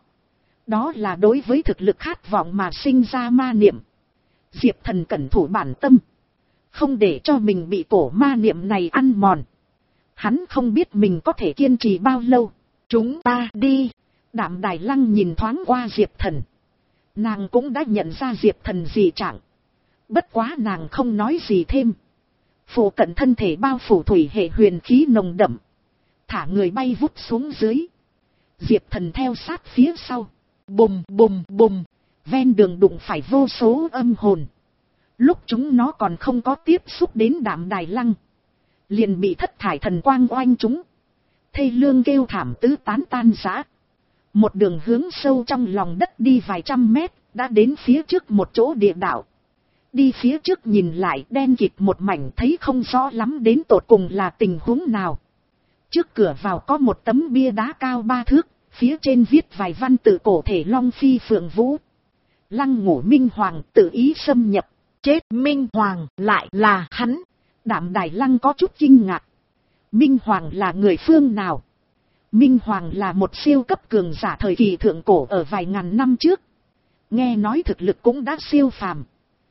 đó là đối với thực lực khát vọng mà sinh ra ma niệm. Diệp Thần cẩn thủ bản tâm, không để cho mình bị cổ ma niệm này ăn mòn. Hắn không biết mình có thể kiên trì bao lâu. Chúng ta đi. Đạm Đài Lăng nhìn thoáng qua Diệp Thần. Nàng cũng đã nhận ra Diệp Thần dị trạng. Bất quá nàng không nói gì thêm. Phủ cận thân thể bao phủ thủy hệ huyền khí nồng đậm. Thả người bay vút xuống dưới. Diệp Thần theo sát phía sau. Bùm bùm bùm. Ven đường đụng phải vô số âm hồn. Lúc chúng nó còn không có tiếp xúc đến Đạm Đài Lăng, liền bị thất thải thần quang oanh chúng. Thê lương kêu thảm tứ tán tan rã. Một đường hướng sâu trong lòng đất đi vài trăm mét, đã đến phía trước một chỗ địa đạo. Đi phía trước nhìn lại đen kịt một mảnh, thấy không rõ lắm đến tột cùng là tình huống nào. Trước cửa vào có một tấm bia đá cao ba thước, phía trên viết vài văn tự cổ thể Long Phi Phượng Vũ. Lăng Ngũ Minh Hoàng tự ý xâm nhập. Chết, Minh Hoàng lại là hắn. Đạm Đài Lăng có chút kinh ngạc. Minh Hoàng là người phương nào? Minh Hoàng là một siêu cấp cường giả thời kỳ thượng cổ ở vài ngàn năm trước. Nghe nói thực lực cũng đã siêu phàm.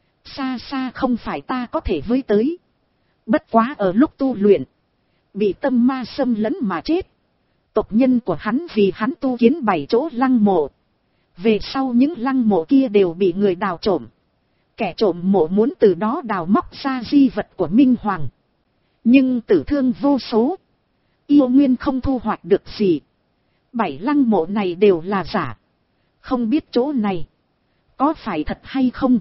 Xa xa không phải ta có thể với tới. Bất quá ở lúc tu luyện, bị tâm ma xâm lấn mà chết. Tộc nhân của hắn vì hắn tu kiến bảy chỗ lăng mộ. Về sau những lăng mộ kia đều bị người đào trộm. Kẻ trộm mộ muốn từ đó đào móc ra di vật của Minh Hoàng. Nhưng tử thương vô số. Yêu nguyên không thu hoạch được gì. Bảy lăng mộ này đều là giả. Không biết chỗ này có phải thật hay không?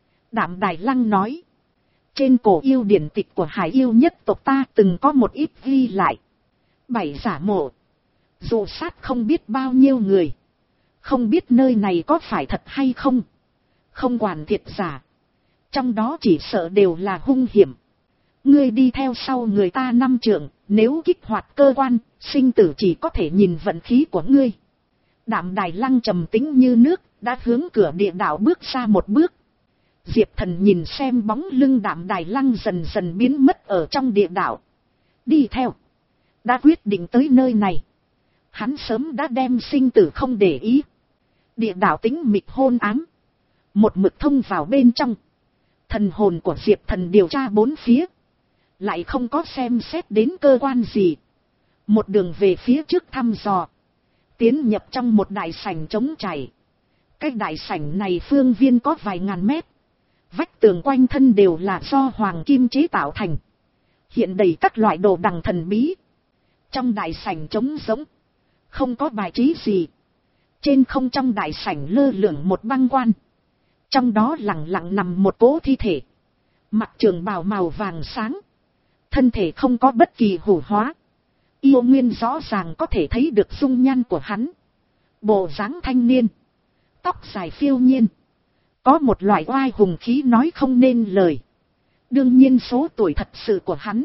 Đạm Đài Lăng nói. Trên cổ yêu điển tịch của Hải yêu nhất tộc ta từng có một ít ghi lại. Bảy giả mộ. Dụ sát không biết bao nhiêu người. Không biết nơi này có phải thật hay không. Không quản thiệt giả. Trong đó chỉ sợ đều là hung hiểm. Ngươi đi theo sau người ta năm trượng, nếu kích hoạt cơ quan, sinh tử chỉ có thể nhìn vận khí của ngươi. Đạm Đài Lăng trầm tĩnh như nước, đã hướng cửa địa đạo bước ra một bước. Diệp Thần nhìn xem bóng lưng Đạm Đài Lăng dần dần biến mất ở trong địa đạo. Đi theo. Đã quyết định tới nơi này. Hắn sớm đã đem sinh tử không để ý. Địa đạo tĩnh mịch hôn ám. Một mực thông vào bên trong. Thần hồn của Diệp Thần điều tra bốn phía. lại không có xem xét đến cơ quan gì. Một đường về phía trước thăm dò, tiến nhập trong một đại sảnh trống trải. Cái đại sảnh này phương viên có vài ngàn mét, vách tường quanh thân đều là do hoàng kim chế tạo thành, hiện đầy các loại đồ đằng thần bí. Trong đại sảnh trống rỗng, không có bài trí gì. Trên không trong đại sảnh lơ lửng một băng quan, trong đó lẳng lặng nằm một cỗ thi thể, mặc trường bào màu vàng sáng, thân thể không có bất kỳ hủ hóa. Yêu Nguyên rõ ràng có thể thấy được dung nhan của hắn, bộ dáng thanh niên, tóc dài phiêu nhiên, có một loại oai hùng khí nói không nên lời. Đương nhiên số tuổi thật sự của hắn,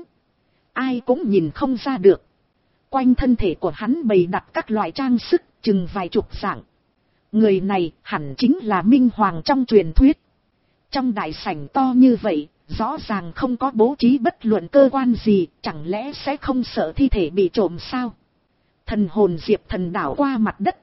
ai cũng nhìn không ra được. Quanh thân thể của hắn bày đặt các loại trang sức, chừng vài chục dạng. Người này hẳn chính là Minh Hoàng trong truyền thuyết. Trong đại sảnh to như vậy, rõ ràng không có bố trí bất luận cơ quan gì, chẳng lẽ sẽ không sợ thi thể bị trộm sao? Thần hồn Diệp Thần đảo qua mặt đất,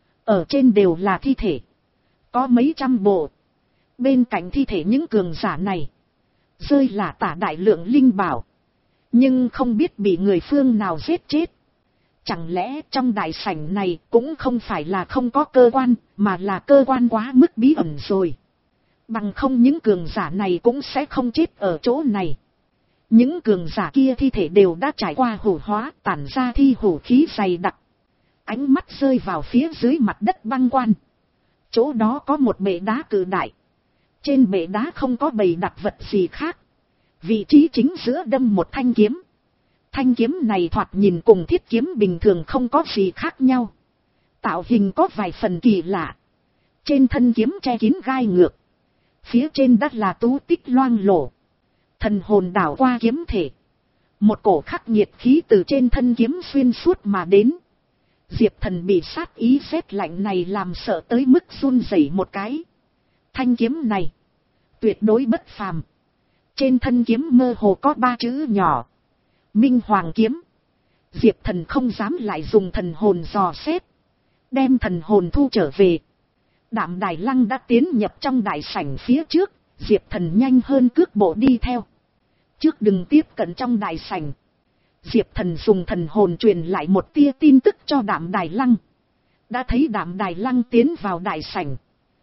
ở trên đều là thi thể, có mấy trăm bộ. Bên cạnh thi thể những cường giả này, rơi là tả đại lượng linh bảo, nhưng không biết bị người phương nào giết chết. Chẳng lẽ trong đại sảnh này cũng không phải là không có cơ quan, mà là cơ quan quá mức bí ẩn rồi. Bằng không những cường giả này cũng sẽ không chết ở chỗ này. Những cường giả kia thi thể đều đã trải qua hủ hóa, tản ra thi hủ khí dày đặc. Ánh mắt rơi vào phía dưới mặt đất băng quan. Chỗ đó có một bệ đá cự đại. Trên bệ đá không có bày đặt vật gì khác. Vị trí chính giữa đâm một thanh kiếm. Thanh kiếm này thoạt nhìn cùng thiết kiếm bình thường không có gì khác nhau. Tạo hình có vài phần kỳ lạ. Trên thân kiếm che kín gai ngược. Phía trên đất là tú tích loang lổ. Thần hồn đảo qua kiếm thể. Một cổ khắc nghiệt khí từ trên thân kiếm xuyên suốt mà đến. Diệp Thần bị sát ý rét lạnh này làm sợ tới mức run rẩy một cái. Thanh kiếm này tuyệt đối bất phàm. Trên thân kiếm mơ hồ có ba chữ nhỏ: Minh Hoàng kiếm. Diệp Thần không dám lại dùng thần hồn dò xét, đem thần hồn thu trở về. Đạm Đài Lăng đã tiến nhập trong đại sảnh phía trước, Diệp Thần nhanh hơn cước bộ đi theo. Trước đừng tiếp cận trong đại sảnh. Diệp Thần dùng thần hồn truyền lại một tia tin tức cho Đạm Đài Lăng. Đã thấy Đạm Đài Lăng tiến vào đại sảnh,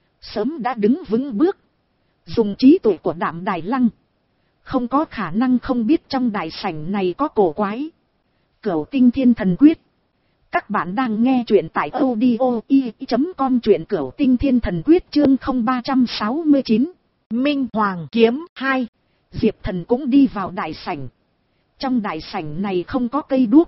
sớm đã đứng vững bước. Dùng trí tuệ của Đạm Đài Lăng, không có khả năng không biết trong đại sảnh này có cổ quái. Cửu Tinh Thiên Thần Quyết. Các bạn đang nghe truyện tại audio i chấm com, truyện Cửu Tinh Thiên Thần Quyết chương không ba sáu chín. Minh Hoàng kiếm hai. Diệp Thần cũng đi vào đại sảnh. Trong đại sảnh này không có cây đuốc,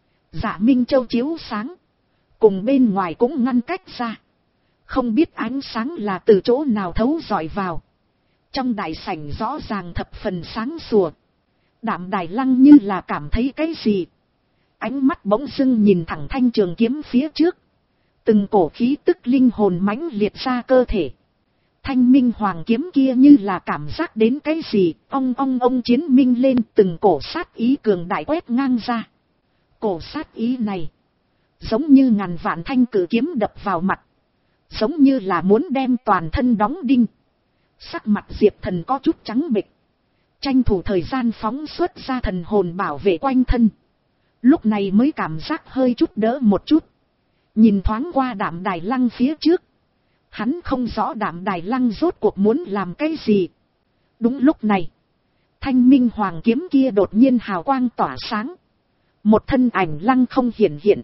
Dạ Minh Châu chiếu sáng, cùng bên ngoài cũng ngăn cách ra. Không biết ánh sáng là từ chỗ nào thấu rọi vào. Trong đại sảnh rõ ràng thập phần sáng sủa. Đạm Đài Lăng như là cảm thấy cái gì, ánh mắt bỗng dưng nhìn thẳng thanh trường kiếm phía trước. Từng cổ khí tức linh hồn mãnh liệt ra cơ thể. Thanh Minh Hoàng kiếm kia như là cảm giác đến cái gì, ong ong ong chiến minh lên, từng cổ sát ý cường đại quét ngang ra. Cổ sát ý này giống như ngàn vạn thanh cử kiếm đập vào mặt, giống như là muốn đem toàn thân đóng đinh. Sắc mặt Diệp Thần có chút trắng bệch, tranh thủ thời gian phóng xuất ra thần hồn bảo vệ quanh thân. Lúc này mới cảm giác hơi chút đỡ một chút. Nhìn thoáng qua Đạm Đài Lăng phía trước, hắn không rõ Đạm Đài Lăng rốt cuộc muốn làm cái gì. Đúng lúc này, Thanh Minh Hoàng kiếm kia đột nhiên hào quang tỏa sáng. Một thân ảnh lăng không hiển hiện,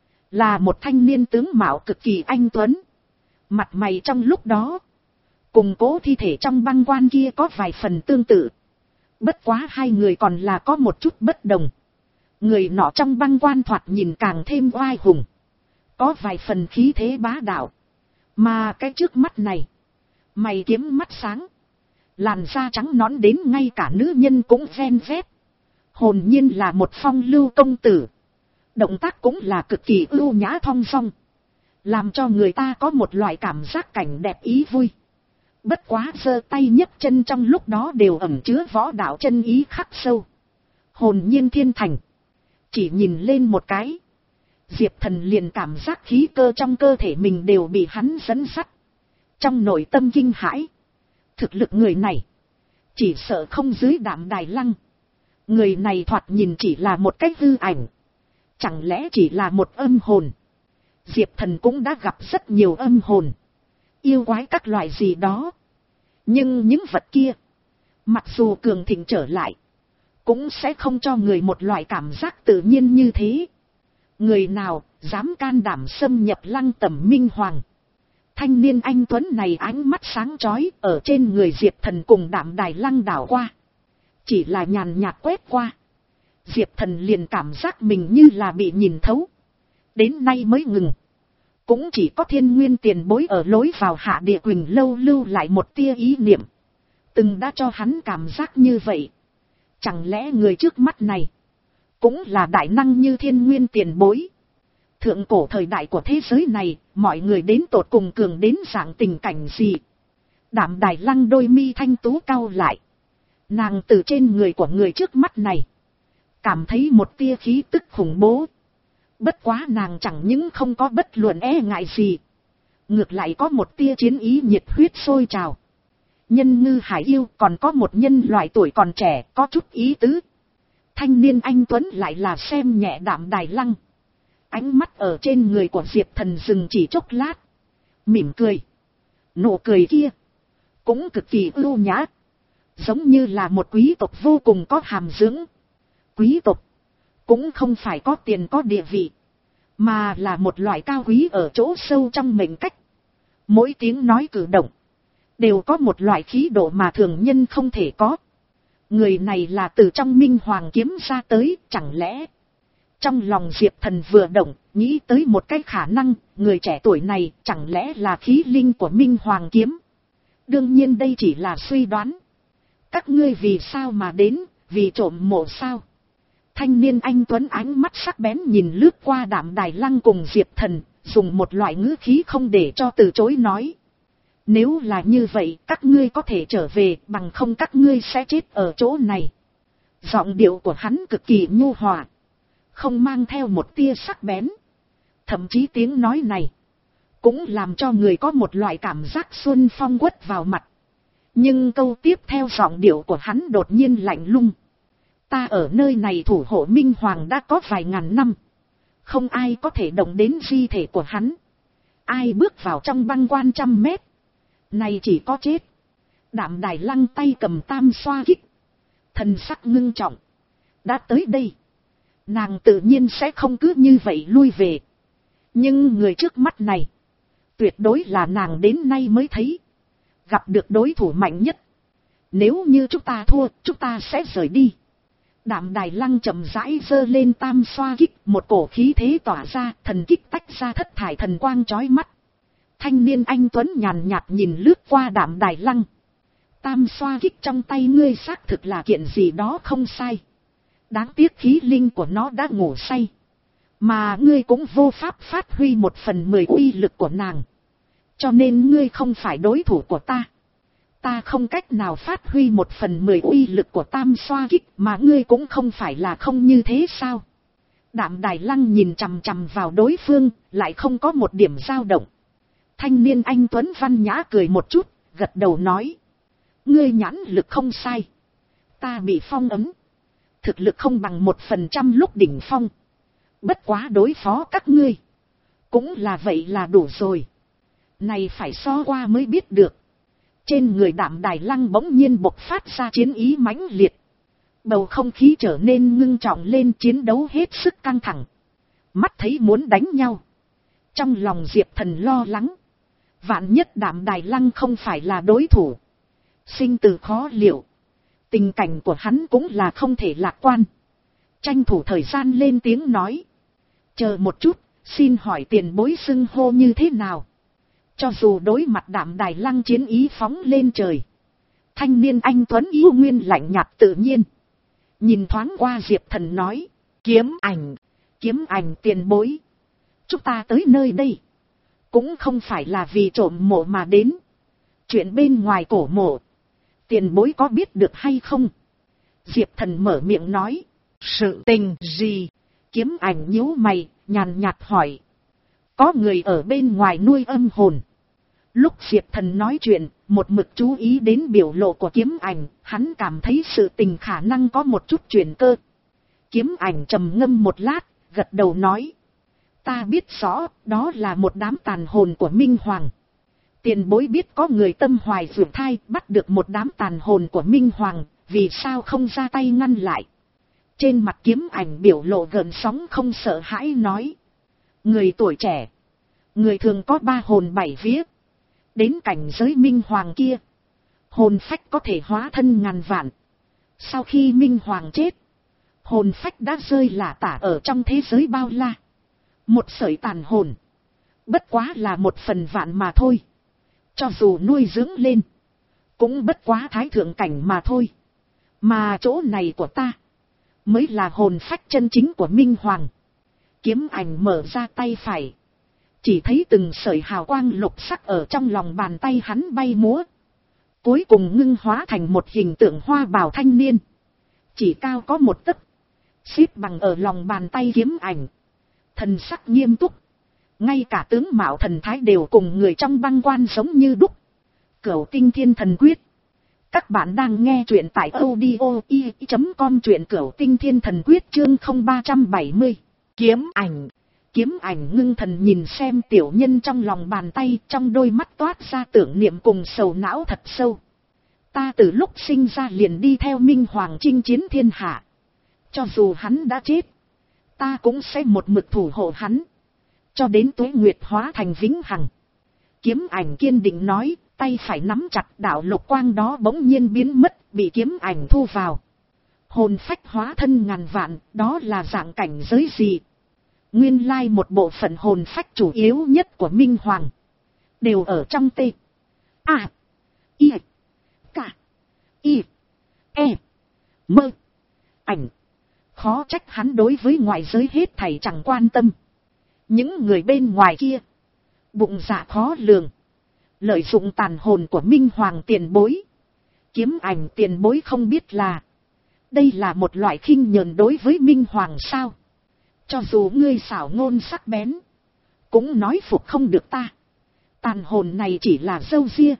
là một thanh niên tướng mạo cực kỳ anh tuấn. Mặt mày trong lúc đó cùng cố thi thể trong băng quan kia có vài phần tương tự. Bất quá hai người còn là có một chút bất đồng. Người nọ trong băng quan thoạt nhìn càng thêm oai hùng, có vài phần khí thế bá đạo. Mà cái trước mắt này, mày kiếm mắt sáng, làn da trắng nõn đến ngay cả nữ nhân cũng ven vét. Hồn nhiên là một phong lưu công tử. Động tác cũng là cực kỳ ưu nhã thong dong, làm cho người ta có một loại cảm giác cảnh đẹp ý vui. Bất quá giơ tay nhấc chân trong lúc đó đều ẩn chứa võ đạo chân ý khắc sâu, hồn nhiên thiên thành. Chỉ nhìn lên một cái, Diệp Thần liền cảm giác khí cơ trong cơ thể mình đều bị hắn dẫn dắt. Trong nội tâm kinh hãi, thực lực người này chỉ sợ không dưới Đạm Đài Lăng. Người này thoạt nhìn chỉ là một cái hư ảnh. Chẳng lẽ chỉ là một âm hồn? Diệp Thần cũng đã gặp rất nhiều âm hồn, yêu quái các loại gì đó. Nhưng những vật kia, mặc dù cường thịnh trở lại, cũng sẽ không cho người một loại cảm giác tự nhiên như thế. Người nào dám can đảm xâm nhập Lăng Tẩm Minh Hoàng? Thanh niên anh tuấn này ánh mắt sáng chói ở trên người Diệp Thần cùng Đạm Đài Lăng đảo qua. Chỉ là nhàn nhạt quét qua, Diệp Thần liền cảm giác mình như là bị nhìn thấu. Đến nay mới ngừng. Cũng chỉ có Thiên Nguyên tiền bối ở lối vào Hạ Địa Quỳnh lâu lưu lại một tia ý niệm, từng đã cho hắn cảm giác như vậy. Chẳng lẽ người trước mắt này cũng là đại năng như Thiên Nguyên tiền bối? Thượng cổ thời đại của thế giới này, mọi người đến tột cùng cường đến dạng tình cảnh gì? Đạm Đài Lăng đôi mi thanh tú cau lại. Nàng từ trên người của người trước mắt này cảm thấy một tia khí tức khủng bố. Bất quá nàng chẳng những không có bất luận e ngại gì, ngược lại có một tia chiến ý nhiệt huyết sôi trào. Nhân ngư hải yêu còn có một nhân loại tuổi còn trẻ có chút ý tứ. Thanh niên anh tuấn lại là xem nhẹ Đạm Đài Lăng. Ánh mắt ở trên người của Diệp Thần dừng chỉ chốc lát, mỉm cười. Nụ cười kia cũng cực kỳ ưu nhã, giống như là một quý tộc vô cùng có hàm dưỡng. Quý tộc cũng không phải có tiền có địa vị, mà là một loại cao quý ở chỗ sâu trong mệnh cách. Mỗi tiếng nói cử động đều có một loại khí độ mà thường nhân không thể có. Người này là từ trong Minh Hoàng kiếm ra tới, chẳng lẽ? Trong lòng Diệp Thần vừa động, nghĩ tới một cái khả năng, người trẻ tuổi này chẳng lẽ là khí linh của Minh Hoàng kiếm? Đương nhiên đây chỉ là suy đoán. Các ngươi vì sao mà đến, vì trộm mộ sao? Thanh niên anh tuấn ánh mắt sắc bén nhìn lướt qua Đạm Đài Lăng cùng Diệp Thần, dùng một loại ngữ khí không để cho từ chối nói. Nếu là như vậy, các ngươi có thể trở về, bằng không các ngươi sẽ chết ở chỗ này. Giọng điệu của hắn cực kỳ nhu hòa, không mang theo một tia sắc bén. Thậm chí tiếng nói này cũng làm cho người có một loại cảm giác xuân phong quất vào mặt. Nhưng câu tiếp theo giọng điệu của hắn đột nhiên lạnh lùng. Ta ở nơi này thủ hộ Minh Hoàng đã có vài ngàn năm, không ai có thể động đến di thể của hắn. Ai bước vào trong băng quan trăm mét, này chỉ có chết. Đạm Đài Lăng tay cầm tam xoa kích, thần sắc ngưng trọng. Đã tới đây, nàng tự nhiên sẽ không cứ như vậy lui về. Nhưng người trước mắt này, tuyệt đối là nàng đến nay mới thấy gặp được đối thủ mạnh nhất. Nếu như chúng ta thua, chúng ta sẽ rời đi. Đạm Đài Lăng chậm rãi giơ lên tam xoa kích, một cổ khí thế tỏa ra, thần kích tách ra thất thải thần quang chói mắt. Thanh niên anh tuấn nhàn nhạt nhìn lướt qua Đạm Đài Lăng. Tam xoa kích trong tay ngươi xác thực là kiện gì đó không sai. Đáng tiếc khí linh của nó đã ngủ say, mà ngươi cũng vô pháp phát huy một phần mười uy lực của nàng. Cho nên ngươi không phải đối thủ của ta. Ta không cách nào phát huy một phần mười uy lực của tam xoa kích, mà ngươi cũng không phải là không như thế sao? Đạm Đài Lăng nhìn chằm chằm vào đối phương, lại không có một điểm dao động. Thanh niên anh tuấn văn nhã cười một chút, gật đầu nói. Ngươi nhãn lực không sai. Ta bị phong ấn, thực lực không bằng một phần trăm lúc đỉnh phong. Bất quá đối phó các ngươi, cũng là vậy là đủ rồi. Này phải so qua mới biết được. Trên người Đạm Đài Lăng bỗng nhiên bộc phát ra chiến ý mãnh liệt. Bầu không khí trở nên ngưng trọng lên, chiến đấu hết sức căng thẳng. Mắt thấy muốn đánh nhau. Trong lòng Diệp Thần lo lắng. Vạn nhất Đạm Đài Lăng không phải là đối thủ, sinh tử khó liệu. Tình cảnh của hắn cũng là không thể lạc quan. Tranh thủ thời gian lên tiếng nói. Chờ một chút, xin hỏi tiền bối xưng hô như thế nào? Cho dù đối mặt Đạm Đài Lăng chiến ý phóng lên trời, thanh niên anh tuấn yêu nguyên lạnh nhạt tự nhiên. Nhìn thoáng qua Diệp Thần nói. Kiếm Ảnh, Kiếm Ảnh tiền bối. Chúng ta tới nơi đây cũng không phải là vì trộm mộ mà đến. Chuyện bên ngoài cổ mộ, tiền bối có biết được hay không? Diệp Thần mở miệng nói. Sự tình gì? Kiếm Ảnh nhíu mày, nhàn nhạt hỏi. Có người ở bên ngoài nuôi âm hồn, Lúc Diệp Thần nói chuyện, một mực chú ý đến biểu lộ của kiếm ảnh, hắn cảm thấy sự tình khả năng có một chút chuyển cơ. Kiếm ảnh trầm ngâm một lát, gật đầu nói. Ta biết rõ, đó là một đám tàn hồn của Minh Hoàng. Tiền bối biết có người tâm hoài vượt thai bắt được một đám tàn hồn của Minh Hoàng, vì sao không ra tay ngăn lại. Trên mặt kiếm ảnh biểu lộ gợn sóng không sợ hãi nói. Người tuổi trẻ, người thường có ba hồn bảy vía. Đến cảnh giới Minh Hoàng kia, hồn phách có thể hóa thân ngàn vạn. Sau khi Minh Hoàng chết, hồn phách đã rơi lả tả ở trong thế giới bao la. Một sợi tàn hồn, bất quá là một phần vạn mà thôi. Cho dù nuôi dưỡng lên, cũng bất quá thái thượng cảnh mà thôi. Mà chỗ này của ta, mới là hồn phách chân chính của Minh Hoàng. Kiếm ảnh mở ra tay phải, chỉ thấy từng sợi hào quang lục sắc ở trong lòng bàn tay hắn bay múa. Cuối cùng ngưng hóa thành một hình tượng hoa bào thanh niên. Chỉ cao có một tấc, xếp bằng ở lòng bàn tay kiếm ảnh. Thần sắc nghiêm túc, ngay cả tướng mạo thần thái đều cùng người trong băng quan giống như đúc. Cửu Tinh Thiên Thần Quyết. Các bạn đang nghe truyện tại audio i chấm com, truyện Cửu Tinh Thiên Thần Quyết chương không ba trăm bảy mươi. Kiếm ảnh. Kiếm ảnh ngưng thần nhìn xem tiểu nhân trong lòng bàn tay, trong đôi mắt toát ra tưởng niệm cùng sầu não thật sâu. Ta từ lúc sinh ra liền đi theo Minh Hoàng chinh chiến thiên hạ. Cho dù hắn đã chết, ta cũng sẽ một mực thủ hộ hắn, cho đến tuế nguyệt hóa thành vĩnh hằng. Kiếm ảnh kiên định nói, tay phải nắm chặt, đạo lục quang đó bỗng nhiên biến mất, bị kiếm ảnh thu vào. Hồn phách hóa thân ngàn vạn, đó là dạng cảnh giới gì? Nguyên lai một bộ phận hồn phách chủ yếu nhất của Minh Hoàng, đều ở trong T, A, I, K, I, E, Mơ, ảnh. Khó trách hắn đối với ngoại giới hết thảy chẳng quan tâm. Những người bên ngoài kia, bụng dạ khó lường, lợi dụng tàn hồn của Minh Hoàng tiền bối. Kiếm ảnh tiền bối không biết là, đây là một loại khinh nhờn đối với Minh Hoàng sao? Cho dù ngươi xảo ngôn sắc bén, cũng nói phục không được ta. Tàn hồn này chỉ là râu ria,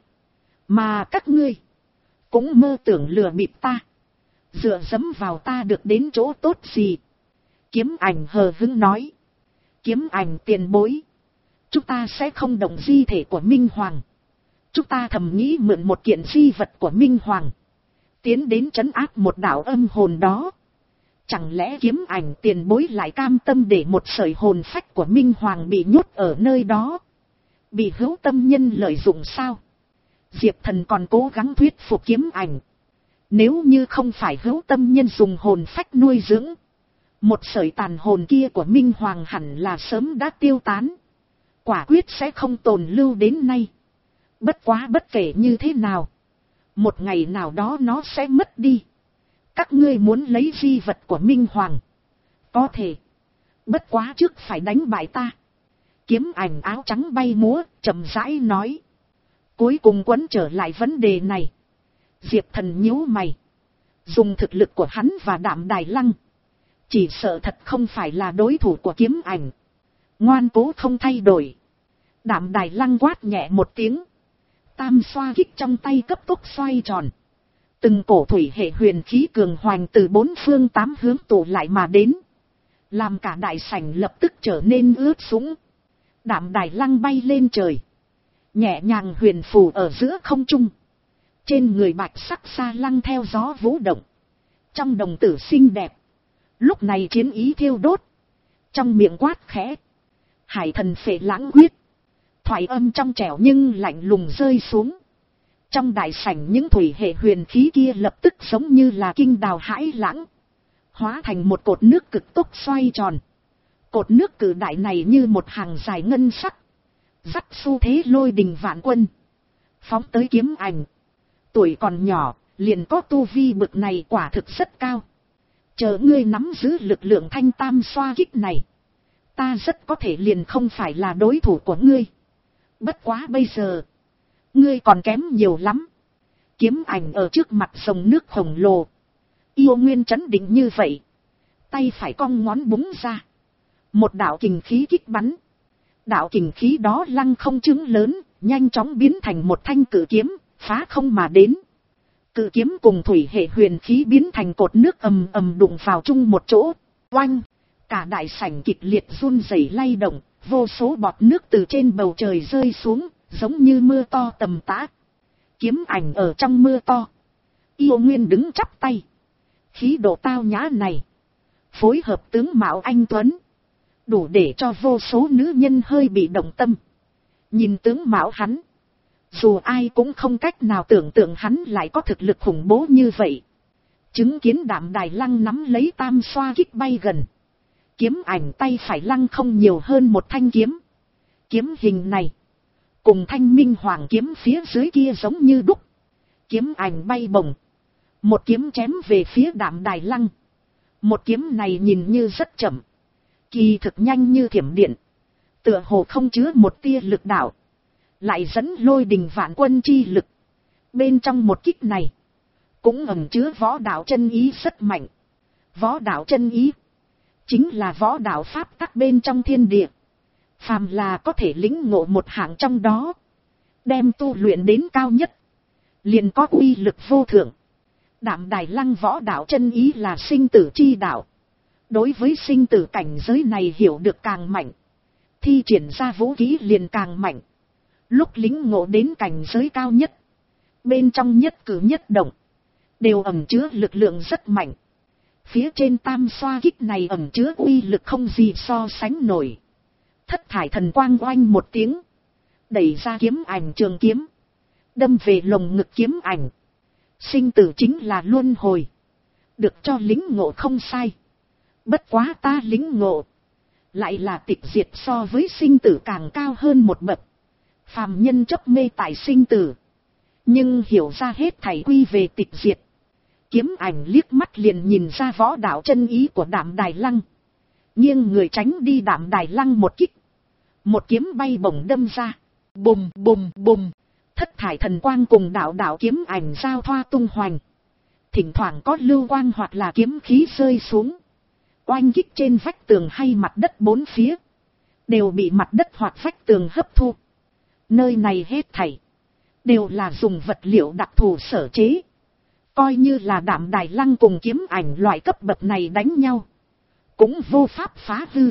mà các ngươi cũng mơ tưởng lừa bịp ta, dựa dẫm vào ta được đến chỗ tốt gì? Kiếm ảnh hờ hững nói. Kiếm ảnh tiền bối, chúng ta sẽ không động di thể của Minh Hoàng. Chúng ta thầm nghĩ mượn một kiện di vật của Minh Hoàng, tiến đến trấn áp một đạo âm hồn đó. Chẳng lẽ kiếm ảnh tiền bối lại cam tâm để một sợi hồn phách của Minh Hoàng bị nhốt ở nơi đó, bị hữu tâm nhân lợi dụng sao? Diệp Thần còn cố gắng thuyết phục kiếm ảnh. Nếu như không phải hữu tâm nhân dùng hồn phách nuôi dưỡng, một sợi tàn hồn kia của Minh Hoàng hẳn là sớm đã tiêu tán, quả quyết sẽ không tồn lưu đến nay. Bất quá bất kể như thế nào, một ngày nào đó nó sẽ mất đi. Các ngươi muốn lấy di vật của Minh Hoàng, có thể, bất quá trước phải đánh bại ta. Kiếm ảnh áo trắng bay múa, chậm rãi nói. Cuối cùng quấn trở lại vấn đề này. Diệp Thần nhíu mày. Dùng thực lực của hắn và Đạm Đài Lăng, chỉ sợ thật không phải là đối thủ của kiếm ảnh. Ngoan cố không thay đổi. Đạm Đài Lăng quát nhẹ một tiếng. Tam xoa kích trong tay cấp tốc xoay tròn. Từng cổ thủy hệ huyền khí cường hoành từ bốn phương tám hướng tụ lại mà đến, làm cả đại sảnh lập tức trở nên ướt sũng. Đạm Đài Lăng bay lên trời, nhẹ nhàng huyền phù ở giữa không trung. Trên người bạch sắc sa lăng theo gió vũ động, trong đồng tử xinh đẹp. Lúc này chiến ý thiêu đốt, trong miệng quát khẽ. Hải thần phệ lãng quyết. Thoại âm trong trẻo nhưng lạnh lùng rơi xuống. Trong đại sảnh những thủy hệ huyền khí kia lập tức giống như là kinh đào hãi lãng, hóa thành một cột nước cực tốc xoay tròn. Cột nước cử đại này như một hàng dài ngân sắc, dắt xu thế lôi đình vạn quân, phóng tới kiếm ảnh. Tuổi còn nhỏ, liền có tu vi bực này quả thực rất cao. Chờ ngươi nắm giữ lực lượng thanh tam xoa kích này, ta rất có thể liền không phải là đối thủ của ngươi. Bất quá bây giờ, ngươi còn kém nhiều lắm. Kiếm ảnh ở trước mặt dòng nước khổng lồ, yêu nguyên trấn định như vậy, tay phải cong ngón búng ra, một đạo kình khí kích bắn. Đạo kình khí đó lăng không chứng lớn, nhanh chóng biến thành một thanh cự kiếm, phá không mà đến. Cự kiếm cùng thủy hệ huyền khí biến thành cột nước ầm ầm đụng vào chung một chỗ, oanh, cả đại sảnh kịch liệt run rẩy lay động, vô số bọt nước từ trên bầu trời rơi xuống, giống như mưa to tầm tã. Kiếm ảnh ở trong mưa to, Yêu Nguyên đứng chắp tay, khí độ tao nhã này, phối hợp tướng mạo anh tuấn, đủ để cho vô số nữ nhân hơi bị động tâm. Nhìn tướng mạo hắn, dù ai cũng không cách nào tưởng tượng hắn lại có thực lực khủng bố như vậy. Chứng kiến Đạm Đài Lăng nắm lấy tam xoa kích bay gần, kiếm ảnh tay phải lăng không nhiều hơn một thanh kiếm. Kiếm hình này cùng thanh minh hoàng kiếm phía dưới kia giống như đúc. Kiếm ảnh bay bổng, một kiếm chém về phía Đạm Đài Lăng. Một kiếm này nhìn như rất chậm, kỳ thực nhanh như thiểm điện, tựa hồ không chứa một tia lực đạo, lại dẫn lôi đình vạn quân chi lực. Bên trong một kích này cũng ẩn chứa võ đạo chân ý rất mạnh. Võ đạo chân ý chính là võ đạo pháp tắc bên trong thiên địa, phàm là có thể lĩnh ngộ một hạng trong đó, đem tu luyện đến cao nhất, liền có uy lực vô thượng. Đạm Đài Lăng võ đạo chân ý là sinh tử chi đạo, đối với sinh tử cảnh giới này hiểu được càng mạnh, thi triển ra vũ khí liền càng mạnh. Lúc lĩnh ngộ đến cảnh giới cao nhất, bên trong nhất cử nhất động đều ẩn chứa lực lượng rất mạnh. Phía trên tam xoa kích này ẩn chứa uy lực không gì so sánh nổi. Thất thải thần quang oanh một tiếng, đẩy ra kiếm ảnh trường kiếm, đâm về lồng ngực kiếm ảnh. Sinh tử chính là luân hồi, được cho lĩnh ngộ không sai. Bất quá ta lĩnh ngộ lại là tịch diệt, so với sinh tử càng cao hơn một bậc. Phàm nhân chấp mê tại sinh tử, nhưng hiểu ra hết thảy quy về tịch diệt. Kiếm ảnh liếc mắt liền nhìn ra võ đạo chân ý của Đạm Đài Lăng, nghiêng người tránh đi Đạm Đài Lăng một kích. Một kiếm bay bổng đâm ra, bùm bùm bùm, thất thải thần quang cùng đạo đạo kiếm ảnh giao thoa tung hoành. Thỉnh thoảng có lưu quang hoặc là kiếm khí rơi xuống, oanh kích trên vách tường hay mặt đất bốn phía, đều bị mặt đất hoặc vách tường hấp thu. Nơi này hết thảy đều là dùng vật liệu đặc thù sở chế, coi như là Đạm Đài Lăng cùng kiếm ảnh loại cấp bậc này đánh nhau, cũng vô pháp phá hư.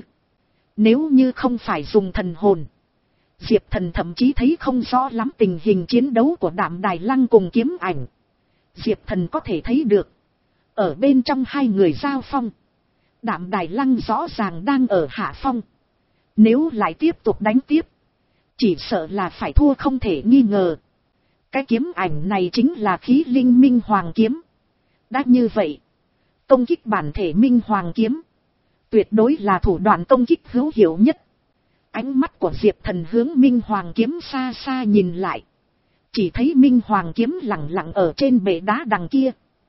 Nếu như không phải dùng thần hồn, Diệp Thần thậm chí thấy không rõ lắm tình hình chiến đấu của Đạm Đài Lăng cùng kiếm ảnh. Diệp Thần có thể thấy được, ở bên trong hai người giao phong, Đạm Đài Lăng rõ ràng đang ở hạ phong. Nếu lại tiếp tục đánh tiếp, chỉ sợ là phải thua không thể nghi ngờ. Cái kiếm ảnh này chính là khí linh minh hoàng kiếm. Đã như vậy, công kích bản thể minh hoàng kiếm tuyệt đối là thủ đoạn công kích hữu hiệu nhất. Ánh mắt của Diệp Thần hướng minh hoàng kiếm xa xa nhìn lại, chỉ thấy minh hoàng kiếm lẳng lặng ở trên bệ đá đằng kia.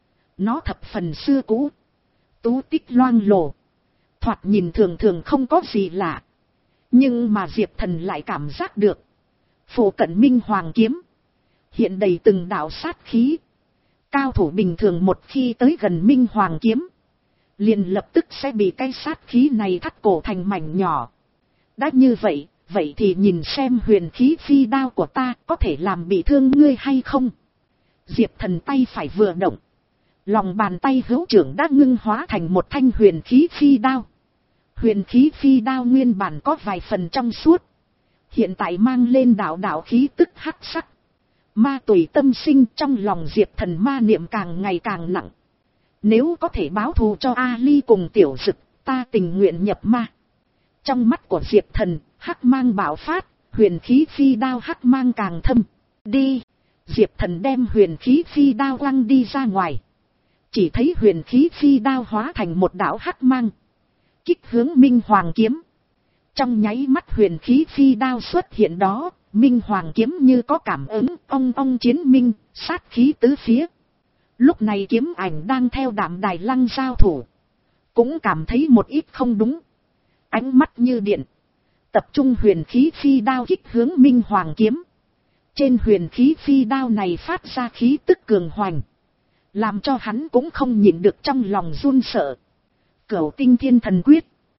Nó thập phần xưa cũ, tú tích loang lổ, thoạt nhìn thường thường không có gì lạ. Nhưng mà Diệp Thần lại cảm giác được, phổ cận minh hoàng kiếm hiện đầy từng đạo sát khí. Cao thủ bình thường một khi tới gần minh hoàng kiếm, liền lập tức sẽ bị cái sát khí này thắt cổ thành mảnh nhỏ. Đã như vậy, vậy thì nhìn xem huyền khí phi đao của ta có thể làm bị thương ngươi hay không. Diệp Thần tay phải vừa động, lòng bàn tay hữu trưởng đã ngưng hóa thành một thanh huyền khí phi đao. Huyền khí phi đao nguyên bản có vài phần trong suốt, hiện tại mang lên đạo đạo khí tức hắc sắc. Ma tùy tâm sinh, trong lòng Diệp Thần ma niệm càng ngày càng nặng. Nếu có thể báo thù cho Ali cùng Tiểu Dực, ta tình nguyện nhập ma. Trong mắt của Diệp Thần, hắc mang bạo phát, huyền khí phi đao hắc mang càng thâm. Đi! Diệp Thần đem huyền khí phi đao quăng đi ra ngoài. Chỉ thấy huyền khí phi đao hóa thành một đạo hắc mang, kích hướng minh hoàng kiếm. Trong nháy mắt huyền khí phi đao xuất hiện đó, minh hoàng kiếm như có cảm ứng, ong ong chiến minh, sát khí tứ phía. Lúc này kiếm ảnh đang theo Đạm Đài Lăng giao thủ, cũng cảm thấy một ít không đúng. Ánh mắt như điện, tập trung huyền khí phi đao kích hướng minh hoàng kiếm. Trên huyền khí phi đao này phát ra khí tức cường hoành, làm cho hắn cũng không nhịn được trong lòng run sợ. Cửu tinh thiên thần quyết